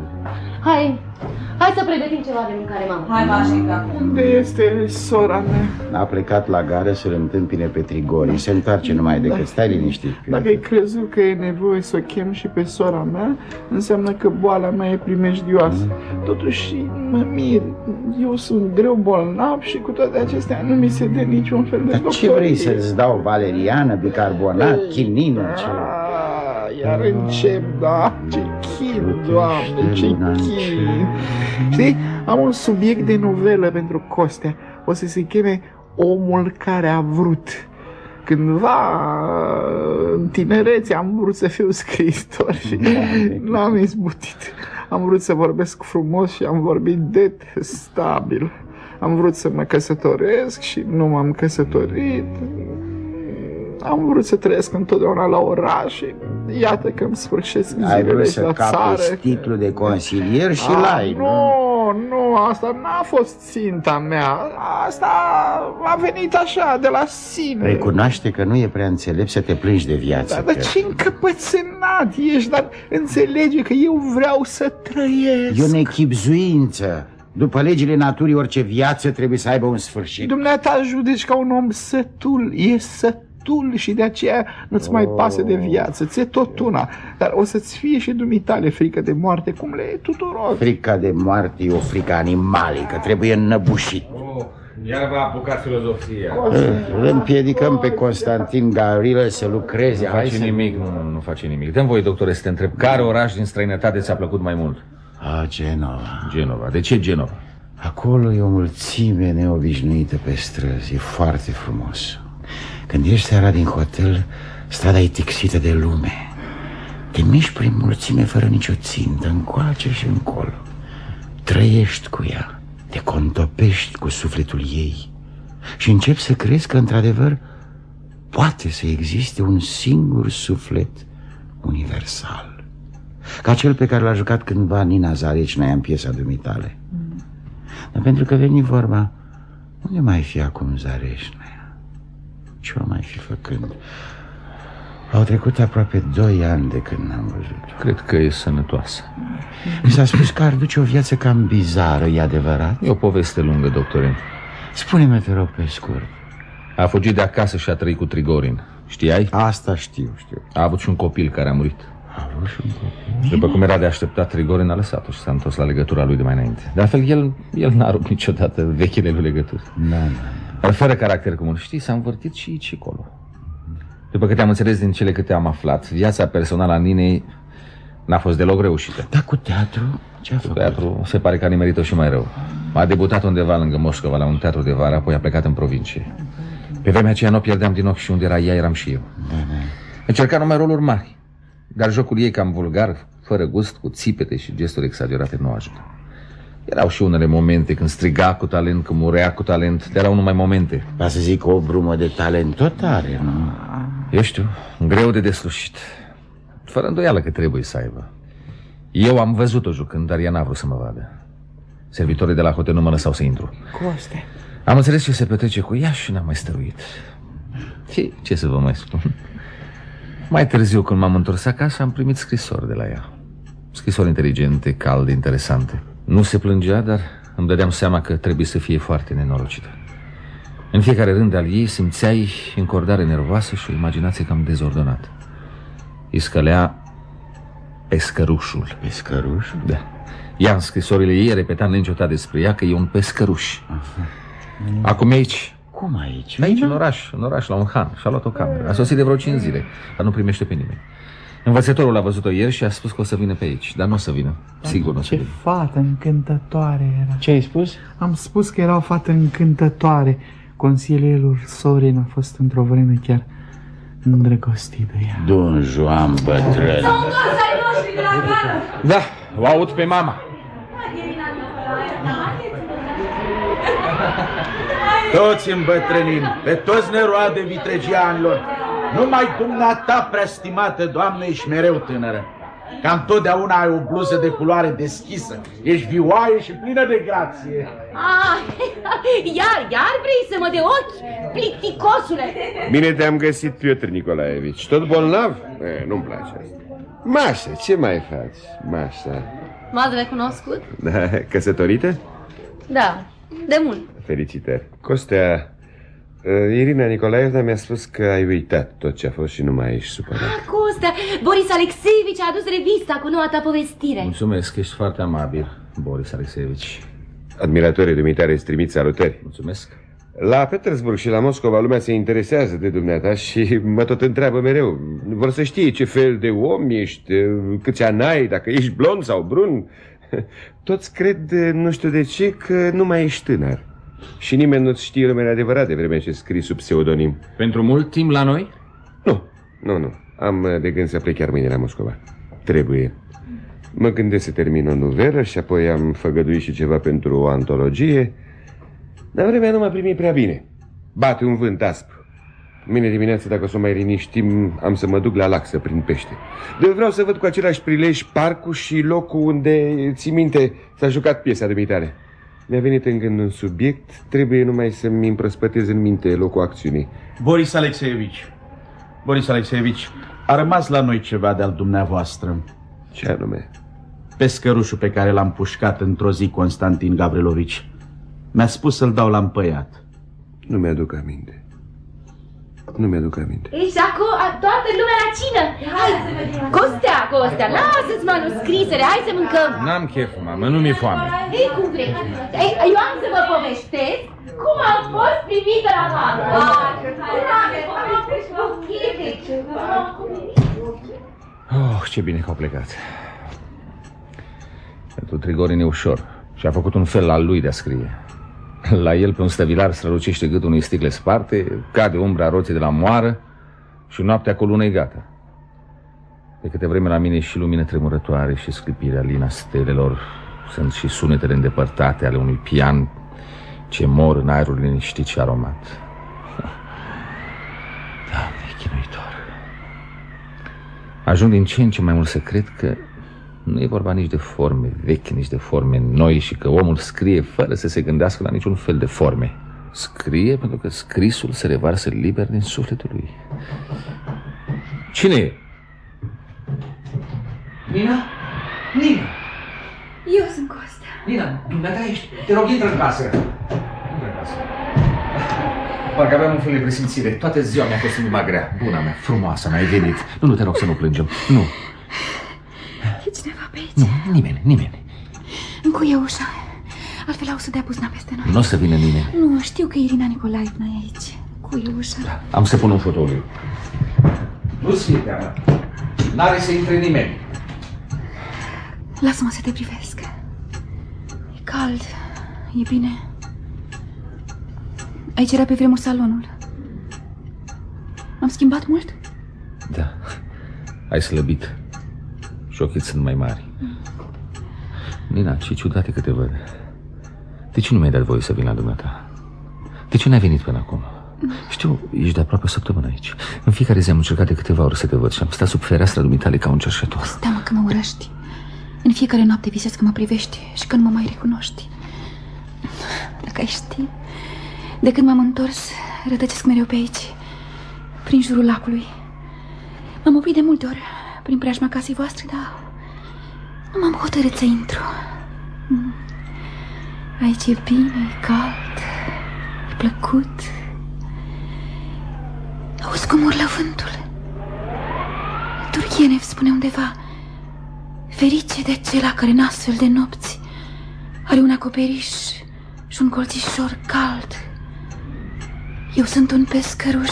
Hai să pregătim ceva de mâncare, mamă. Hai, Mașinca. Unde este sora mea? A plecat la gară să-l întâmpine pe Trigori. Se întoarce numai decât. Stai liniștit. Dacă ai crezut că e nevoie să o chem și pe sora mea, înseamnă că boala mea e primejdioasă. Totuși, mă mir. Eu sunt greu bolnav și cu toate acestea nu mi se dă niciun fel de doctor. Ce vrei, să-ți dau valeriană, bicarbonat, chinină? Ce... Iar încep, da, ce chin, Doamne, ce chin. Știi, am un subiect de novelă pentru Costea. O să se cheme Omul care a vrut. Cândva, în tinerețe, am vrut să fiu scriitor și n-am izbutit. Am vrut să vorbesc frumos și am vorbit detestabil. Am vrut să mă căsătoresc și nu m-am căsătorit. Am vrut să trăiesc întotdeauna la oraș și iată că îmi sfârșesc zilele și la țară. Ai vrut să capeți titlul de consilier și l-ai, nu, asta n-a fost ținta mea. Asta a venit așa, de la sine. Recunoaște că nu e prea înțelept să te plângi de viață. Dar ce încăpățânat ești, dar înțelege că eu vreau să trăiesc. E o nechibzuință. După legile naturii, orice viață trebuie să aibă un sfârșit. Dumneata judeci ca un om sătul, e sătul și de aceea nu-ți mai pasă de viață, ți-e tot una. Dar o să-ți fie și dumitale frică de moarte, cum le e tuturor. Frica de moarte e o frică animalică, trebuie înnăbușit. Iar v-a apucat filozofia. Îl împiedicăm pe Constantin Gavrilă să lucreze. Nu face nimic, nu face nimic. Dă-mi voie, doctore, să te întreb, care oraș din străinătate ți-a plăcut mai mult? Genova. Genova. De ce Genova? Acolo e o mulțime neobișnuită pe străzi, e foarte frumos. Când ieși seara din hotel, strada e tixită de lume. Te miști prin mulțime fără nicio țintă, încoace și încolo. Trăiești cu ea, te contopești cu sufletul ei și începi să crezi că, într-adevăr, poate să existe un singur suflet universal, ca cel pe care l-a jucat cândva Nina Zarecnaia în piesa dumitale. Dar pentru că veni vorba, unde mai fi acum Zarecnaia? Ce o mai fi făcând? Au trecut aproape 2 ani de când n-am văzut. Cred că e sănătoasă. Mi s-a spus că ar duce o viață cam bizară, e adevărat? E o poveste lungă, doctore. Spune-mă, te rog, pe scurt. A fugit de acasă și a trăit cu Trigorin. Știai? Asta știu. A avut și un copil care a murit. A avut și un copil? După cum era de așteptat, Trigorin a lăsat-o și s-a întors la legătura lui de mai înainte. De altfel, el n-a rupt niciodată vechile lui legături. Dar fără caracter comun. Știi, s-a învârtit și aici și acolo. După câte am înțeles din cele câte am aflat, viața personală a Ninei n-a fost deloc reușită. Dar cu teatru? Ce a făcut? Teatru se pare că a nimerit-o și mai rău. A debutat undeva lângă Moscova la un teatru de vară, apoi a plecat în provincie. Pe vremea aceea nu o pierdeam din ochi și unde era ea, eram și eu. Încerca numai roluri mari, dar jocul ei cam vulgar, fără gust, cu țipete și gesturi exagerate nu ajută. Erau și unele momente când striga cu talent, când murea cu talent, dar erau numai momente. Va să zic, o brumă de talent tot are, nu? Eu știu, greu de deslușit. Fără îndoială că trebuie să aibă. Eu am văzut-o jucând, dar ea n-a vrut să mă vadă. Servitorii de la hotel nu mă lăsau să intru. Coste. Am înțeles ce se petrece cu ea și n-am mai stăruit. Ce să vă mai spun? Mai târziu, când m-am întors acasă, am primit scrisori de la ea. Scrisori inteligente, calde, interesante. Nu se plângea, dar îmi dădeam seama că trebuie să fie foarte nenorocită. În fiecare rând al ei simțeai încordare nervoasă și o imaginație cam dezordonată. Îi scălea pescărușul. Pescărușul? Da. Ea în scrisorile ei repeta niciodată despre ea că e un pescăruș. Acum e aici. Cum aici? Aici, în oraș, la un han. Și-a luat o cameră. A sosit de vreo 5 zile, dar nu primește pe nimeni. Învățătorul a văzut-o ieri și a spus că o să vină pe aici. Dar nu o să vină. Sigur nu o să vină. Ce fată încântătoare era. Ce ai spus? Am spus că era o fată încântătoare. Consilierul Sorin a fost într-o vreme chiar îndrăgostit de ea. Don Juan bătrân. S-au întors ai noștri de la gară. Da, o aud pe mama. Toți îmbătrânim, pe toți ne roade vitregia anilor. Numai dumneata, prea stimată doamnă, ești mereu tânără. Ca întotdeauna ai o bluză de culoare deschisă. Ești vioaie și plină de grație. Iar vrei să mă de ochi, plicticosule? Bine te-am găsit, Piotr Nicolaevici. Tot bolnav? Nu-mi place asta. Mașa, ce mai faci, Mașa? M-ați recunoscut? Da, căsătorită? Da, de mult. Felicitări. Costea, Irina Nicolaevna mi-a spus că ai uitat tot ce a fost și nu mai ești supărat. Costea, Boris Alexeevici a adus revista cu noua ta povestire. Mulțumesc, ești foarte amabil, Boris Alexeevici. Admiratorii dumitare îți trimit salutări. Mulțumesc. La Petersburg și la Moscova lumea se interesează de dumneata și mă tot întreabă mereu. Vor să știe ce fel de om ești, câți ani ai, dacă ești blond sau brun. Toți cred, nu știu de ce, că nu mai ești tânăr. Și nimeni nu-ți știe numele adevărat de vreme ce scrii sub pseudonim. Pentru mult timp la noi? Nu. Am de gând să plec chiar mâine la Moscova. Trebuie. Mă gândesc să termin o nuvelă și apoi am făgăduit și ceva pentru o antologie. Dar vremea nu m-a primit prea bine. Bate un vânt aspru. Mâine dimineață, dacă o să mai liniștim, am să mă duc la lac să prind pește. De vreau să văd cu același prilej parcul și locul unde, ții minte, s-a jucat piesa dumitale. Mi-a venit în gând un subiect, trebuie numai să-mi împrăspătez în minte locul acțiunii. Boris Alexeevici, a rămas la noi ceva de-al dumneavoastră. Ce anume? Pescărușul pe care l-am pușcat într-o zi Constantin Gavrilovici. Mi-a spus să-l dau la împăiat. Nu mi-aduc aminte. Nu mi-aduc aminte. Ești acum toată lumea la cină. Hai, Costea, lasă-ți manuscrisele, hai să mâncăm. N-am chef, mamă, nu mi-e foame. Ei, cum vrei? Eu am să vă povestesc cum am fost primită la mamă. Ce bine că au plecat. Pentru Trigorin e ușor și a făcut un fel al lui de a scrie. La el, pe un stăvilar, strălucește gâtul unei sticle sparte, cade umbra roții de la moară și noaptea cu lună e gata. De câte vreme la mine e și lumină tremurătoare și sclipirea lina stelelor, sunt și sunetele îndepărtate ale unui pian ce mor în aerul liniștit și aromat. Doamne, chinuitor. Ajung din ce în ce mai mult să cred că nu e vorba nici de forme vechi, nici de forme noi și că omul scrie fără să se gândească la niciun fel de forme. Scrie pentru că scrisul se revarsă liber din sufletul lui. Cine e? Nina? Eu sunt Costea. Nina, dumneata ești? Te rog, intră în casă. Intră în casă. Parcă aveam un fel de presimțire. Toată ziua mi-a fost inima grea. Buna mea, frumoasă mea, ai venit. Nu, te rog să nu plângem. Nu. E cineva pe aici? Nu, nimeni. Încuie ușa. Altfel au să dea pusna peste noi. Nu o să vină nimeni. Nu, știu că Irina Nicolaevna e aici. Cuie ușa. Da, am să pun un fotoliu. Nu-ți fie teamă. N-are să intre nimeni. Lasă-mă să te privesc. E cald. E bine. Aici era pe vremuri salonul. Am schimbat mult? Da. Ai slăbit. Și ochii sunt mai mari. Nina, ce ciudate că te văd. De ce nu mi-ai dat voie să vin la dumneata? De ce n-ai venit până acum? Știu, ești de aproape o săptămână aici. În fiecare zi am încercat de câteva ori să te văd și am stat sub fereastra dumitale ca un cerșetor. Stai-mă că mă urăști. În fiecare noapte visez că mă privești și că nu mă mai recunoști. Dacă ai ști, de când m-am întors, rătăcesc mereu pe aici, prin jurul lacului. M-am oprit de multe ori prin preajma casei voastre, dar nu m-am hotărât să intru. Aici e bine, e cald, e plăcut. Auzi cum urlă vântul. Turgenev spune undeva: ferice de acela care în astfel de nopți are un acoperiș și un colțișor cald. Eu sunt un pescăruș.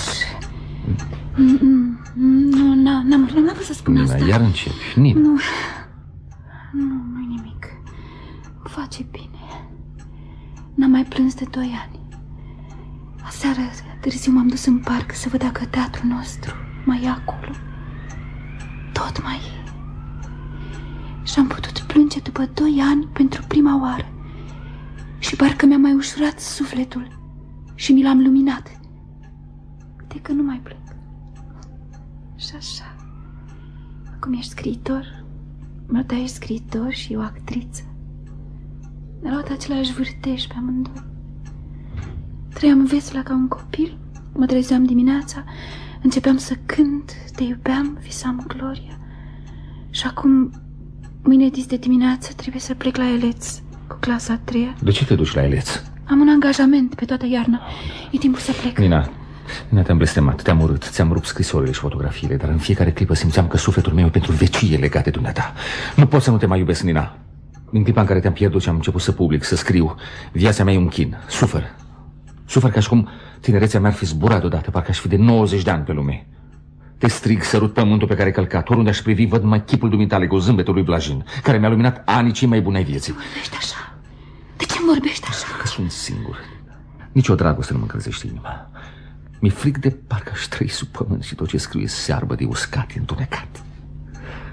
Nu, n-am vrut să spun asta. Iar începi. Nu, nu-i nimic. Îmi face bine. N-am mai plâns de 2 ani. Aseară târziu m-am dus în parc să văd dacă teatrul nostru mai e acolo. Tot mai e. Și am putut plânge după 2 ani pentru prima oară. Și parcă mi-a mai ușurat sufletul și mi l-am luminat. De că nu mai plâng. Și așa. Acum ești scriitor, Marta ești scriitor și eu actriță. Ne-a luat același vârtej pe amândoi. Trăiam vesela ca un copil. Mă trezeam dimineața, începeam să cânt, te iubeam, visam gloria. Și acum, mâine dis de dimineață, trebuie să plec la Eleț cu clasa a 3-a. De ce te duci la Eleț? Am un angajament pe toată iarna. E timpul să plec. Nina, te-am blestemat, te-am urât, ți-am rupt scrisorile și fotografiile, dar în fiecare clipă simțeam că sufletul meu e pentru vecie legat de dumneata. Nu pot să nu te mai iubesc, Nina. În clipa în care te-am pierdut și am început să public, să scriu, viața mea e un chin. Sufăr ca și cum tinerețea mea ar fi zburat deodată, parcă aș fi de 90 de ani pe lume. Te strig, sărut pământul pe care ai călcat. Oriunde aș privi, văd numai chipul dumitale cu zâmbetul lui blajin, care mi-a luminat anii cei mai buni ai vieții. Vorbești așa? De ce vorbești așa? Că sunt singur. Nici o dragoste nu mă încălzește inima. Mi-e fric de parcă aș trăi sub pământ și tot ce scriu e searbă de uscat, e întunecat.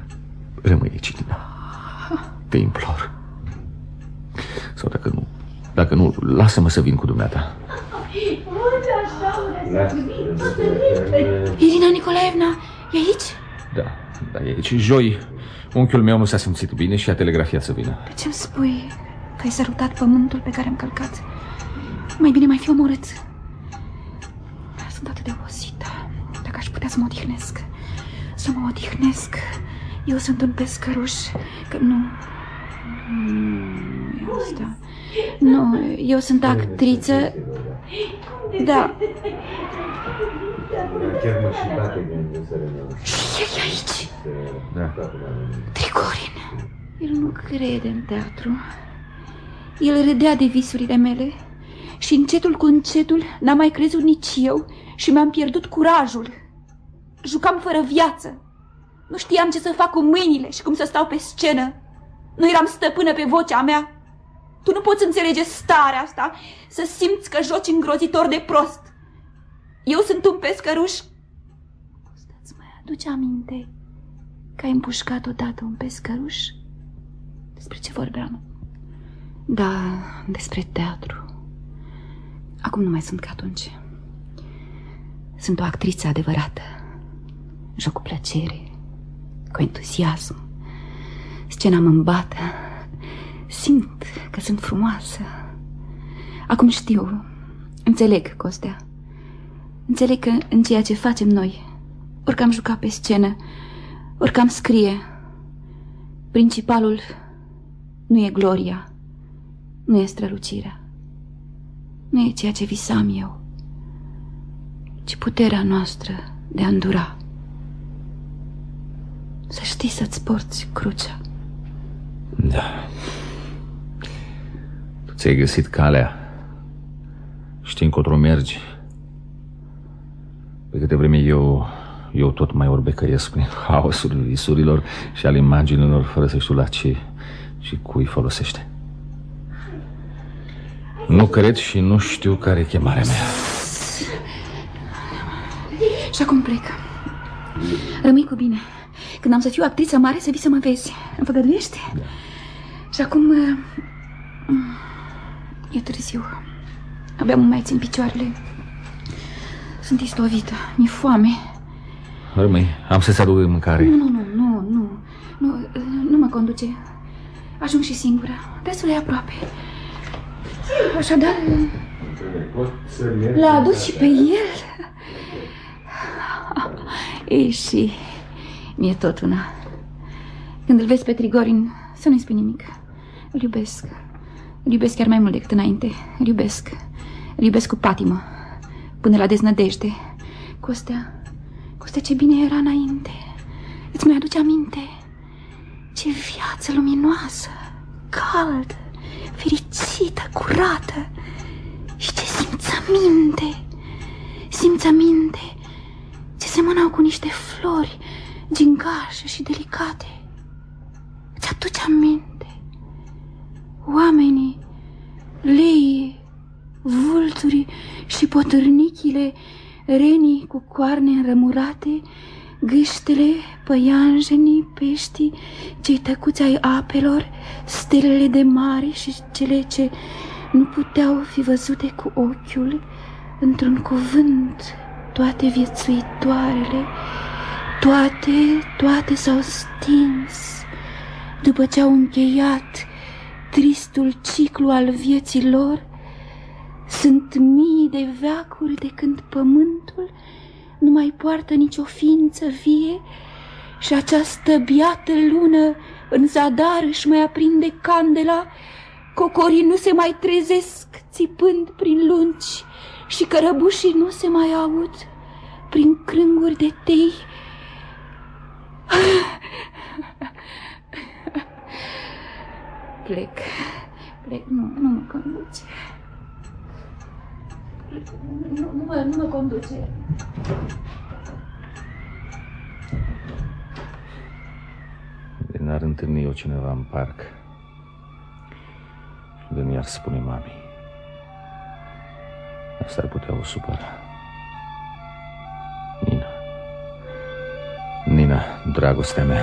Rămâi aici, Nina. Te implor. Sau Dacă nu, lasă-mă să vin cu dumneata. Irina Nicolaevna, e aici? Da, e aici. Joi, unchiul meu nu s-a simțit bine și a telegrafiat să vină. De ce-mi spui că ai sărutat pământul pe care am călcat? Mai bine mai fi omorât. Sunt atât de obosită. Dacă aș putea să mă odihnesc. Să mă odihnesc. Eu sunt un pescăruș. Că nu e asta. Nu, eu sunt actriță. Da. Și el e aici. Da. Trigorin. El nu crede în teatru. El râdea de visurile mele. Și încetul cu încetul n-am mai crezut nici eu și mi-am pierdut curajul. Jucam fără viață. Nu știam ce să fac cu mâinile și cum să stau pe scenă. Nu eram stăpână pe vocea mea. Tu nu poți înțelege starea asta, să simți că joci îngrozitor de prost. Eu sunt un pescăruș. Îți mai aduce aminte că ai împușcat odată un pescăruș? Despre ce vorbeam? Da, despre teatru. Acum nu mai sunt ca atunci. Sunt o actriță adevărată. Joc cu plăcere, cu entuziasm. Scena mă îmbată. Simt că sunt frumoasă. Acum știu, înțeleg, Costea. Înțeleg că în ceea ce facem noi, orică am jucat pe scenă, orică am scrie, principalul nu e gloria, nu e strălucirea, nu e ceea ce visam eu, ci puterea noastră de a îndura. Să știi să-ți porți crucea. Da. Tu ți-ai găsit calea. Știi încotro mergi. Pe câte vreme eu tot mai orbecăiesc prin haosul visurilor și al imaginilor, fără să știu la ce și cui folosește. Nu cred și nu știu care e chemarea mea. Și acum plec. Rămâi cu bine. Când am să fiu actriță mare, să vii să mă vezi. Îmi făgăduiești? Da. Și acum e târziu. Abia mă mai țin picioarele. Sunt istovită. Mi-e foame. Rămâi. Am să-ți aduc mâncare. Nu mă conduce. Ajung și singură. Restul e aproape. Așadar, l-a adus și pe el. Ei, și mi-e tot una. Când îl vezi pe Trigorin, să nu-i spui nimic. Îl iubesc. Îl iubesc chiar mai mult decât înainte. Îl iubesc cu patimă, până la deznădejde. Costea, ce bine era înainte. Îți mai aduce aminte? Ce viață luminoasă, caldă, fericită, curată. Și ce simțăminte ce semănau cu niște flori gingașe și delicate. Îți aduce aminte? Oamenii, leii, vulturii și potârnichile, renii cu coarne înrămurate, gâștele, păianjenii, peștii, cei tăcuți ai apelor, stelele de mare și cele ce nu puteau fi văzute cu ochiul, într-un cuvânt, toate viețuitoarele, toate s-au stins după ce au încheiat tristul ciclu al vieții lor. Sunt mii de veacuri de când pământul nu mai poartă nicio ființă vie și această biată lună în zadar își mai aprinde candela, cocorii nu se mai trezesc țipând prin lungi și cărăbușii nu se mai aud prin crânguri de tei. Plec, nu mă conduce. Nu mă conduce. De n-ar întâlni eu cineva în parc, de nu i-ar spune mami. Asta ar putea o supăra. Nina, dragostea mea.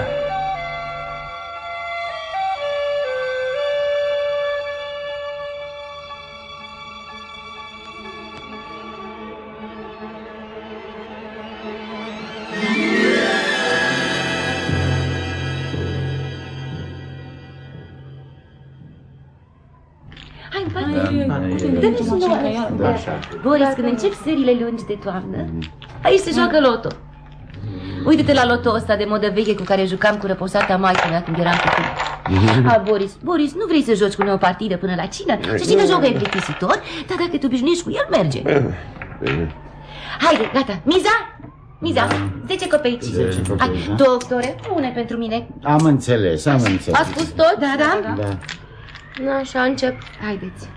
Boris, când încep serile lungi de toamnă, aici se joacă loto. Uite-te la loto ăsta de modă veche cu care jucam cu răposata maică mea când eram copil. Boris, nu vrei să joci cu noi o partidă până la cină? Să știi că jocul e plictisitor, dar dacă te obișnuiești cu el, merge. Haide, gata, Miza, 10 copeici. Hai, doctore, pune pentru mine. Am înțeles. A spus tot? Da. Așa, încep. Haideți.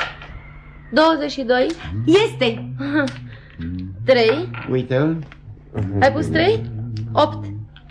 22. Este 3. Uite-l. Ai pus 3? 8.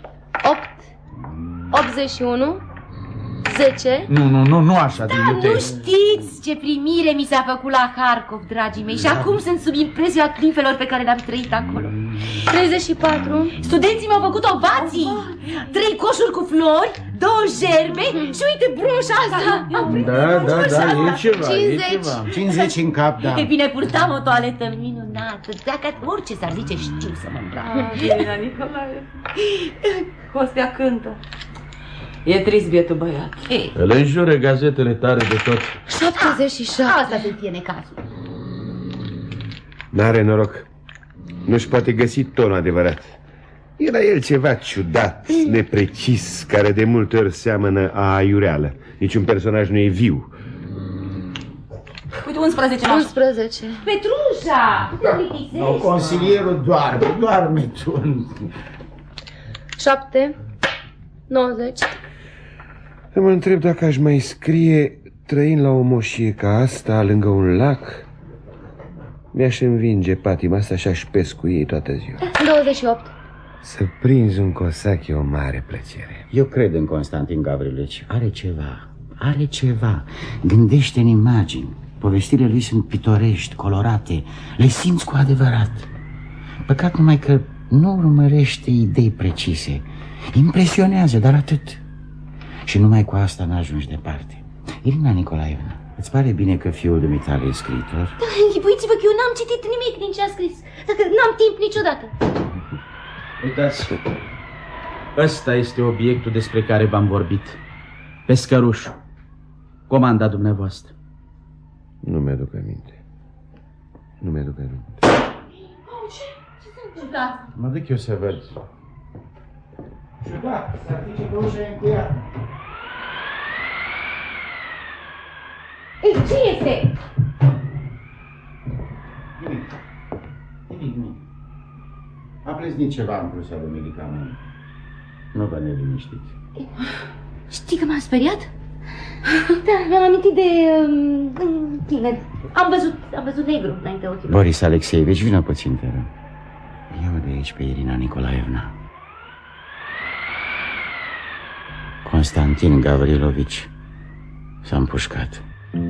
81. 10. Nu așa, Dar nu știți ce primire mi s-a făcut la Harkov, dragii mei. Și acum sunt sub impresia clipelor pe care le-am trăit acolo. 34. Studenții mi-au făcut ovații. 3 coșuri cu flori, 2 germe și uite broșa asta. Da, e ceva. 50. 50 în cap, da. E bine, purtam o toaletă minunată. Dacă orice s-ar zice, știu să mă îmbrac. Bine, Nicolae. Costea cântă. E trist bietul băiat. Îl înjură gazetele tare de tot. 77. Asta să fie necazul. N-are noroc. Nu-și poate găsi tonul adevărat. Era el ceva ciudat, neprecis, care de multe ori seamănă a aiureală. Niciun personaj nu e viu. Uite, 11. 11. Petrușa! Consilierul doarme tu. 7. 90. Mă întreb dacă aș mai scrie trăind la o moșie ca asta, lângă un lac. Mi-aș învinge patima asta și aș pescui ei toată ziua. 28. Să prinzi un cosac e o mare plăcere. Eu cred în Constantin Gavrilovici. Are ceva. Gândește în imagini. Povestirile lui sunt pitorești, colorate. Le simți cu adevărat. Păcat numai că nu urmărește idei precise. Impresionează, dar atât. Și numai cu asta n-ajungi departe. Irina Nicolaevna, îți pare bine că fiul dumitale e scriitor? Da, închipuiți-vă că eu n-am citit nimic din ce a scris. Dacă n-am timp niciodată. Uitați, ăsta este obiectul despre care v-am vorbit. Pescărușul. Comanda dumneavoastră. Nu mi-aduc aminte. Ce s-a întâmplat? Mă duc eu să văd. Ciudat, s-ar fi că ușa e încuiată. Ei, ce este? Nimic. A pleznit ceva în plusa de medicament. Nu vă neliniștiți. Știi că m-am speriat? Da, mi-am amintit de tine. Am văzut negru înainte ochilor. Boris Alexeievici, vină puțin, te rog. Ia-o de aici pe Irina Nicolaevna. Constantin Gavrilovici s-a împușcat.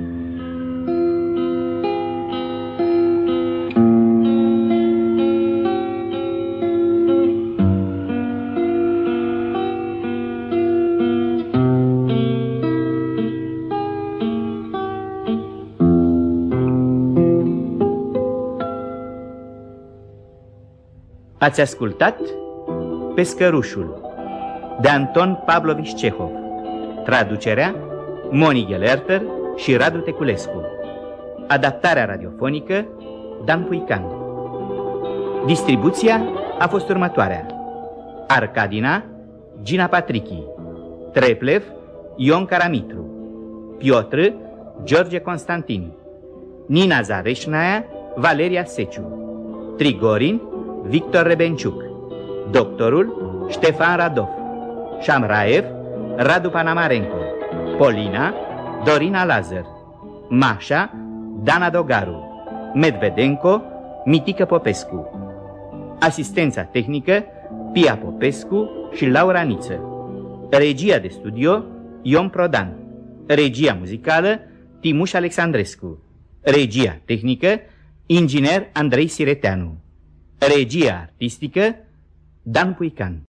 Ați ascultat Pescărușul de Anton Pavlovici Cehov. Traducerea Moni Gelerter și Radu Teculescu. Adaptarea radiofonică Dan Puican. Distribuția a fost următoarea: Arcadina Gina Patrichi, Treplev Ion Caramitru, Piotr George Constantin, Nina Zareșnaia Valeria Seciu, Trigorin Victor Rebenciuc, Doctorul Ștefan Radov, Șamraev Radu Panamarenko, Polina Dorina Lazar, Mașa Dana Dogaru, Medvedenko Mitică Popescu. Asistența tehnică Pia Popescu și Laura Niță. Regia de studio Ion Prodan. Regia muzicală Timuș Alexandrescu. Regia tehnică inginer Andrei Sireteanu. Regia artistică Dan Puican.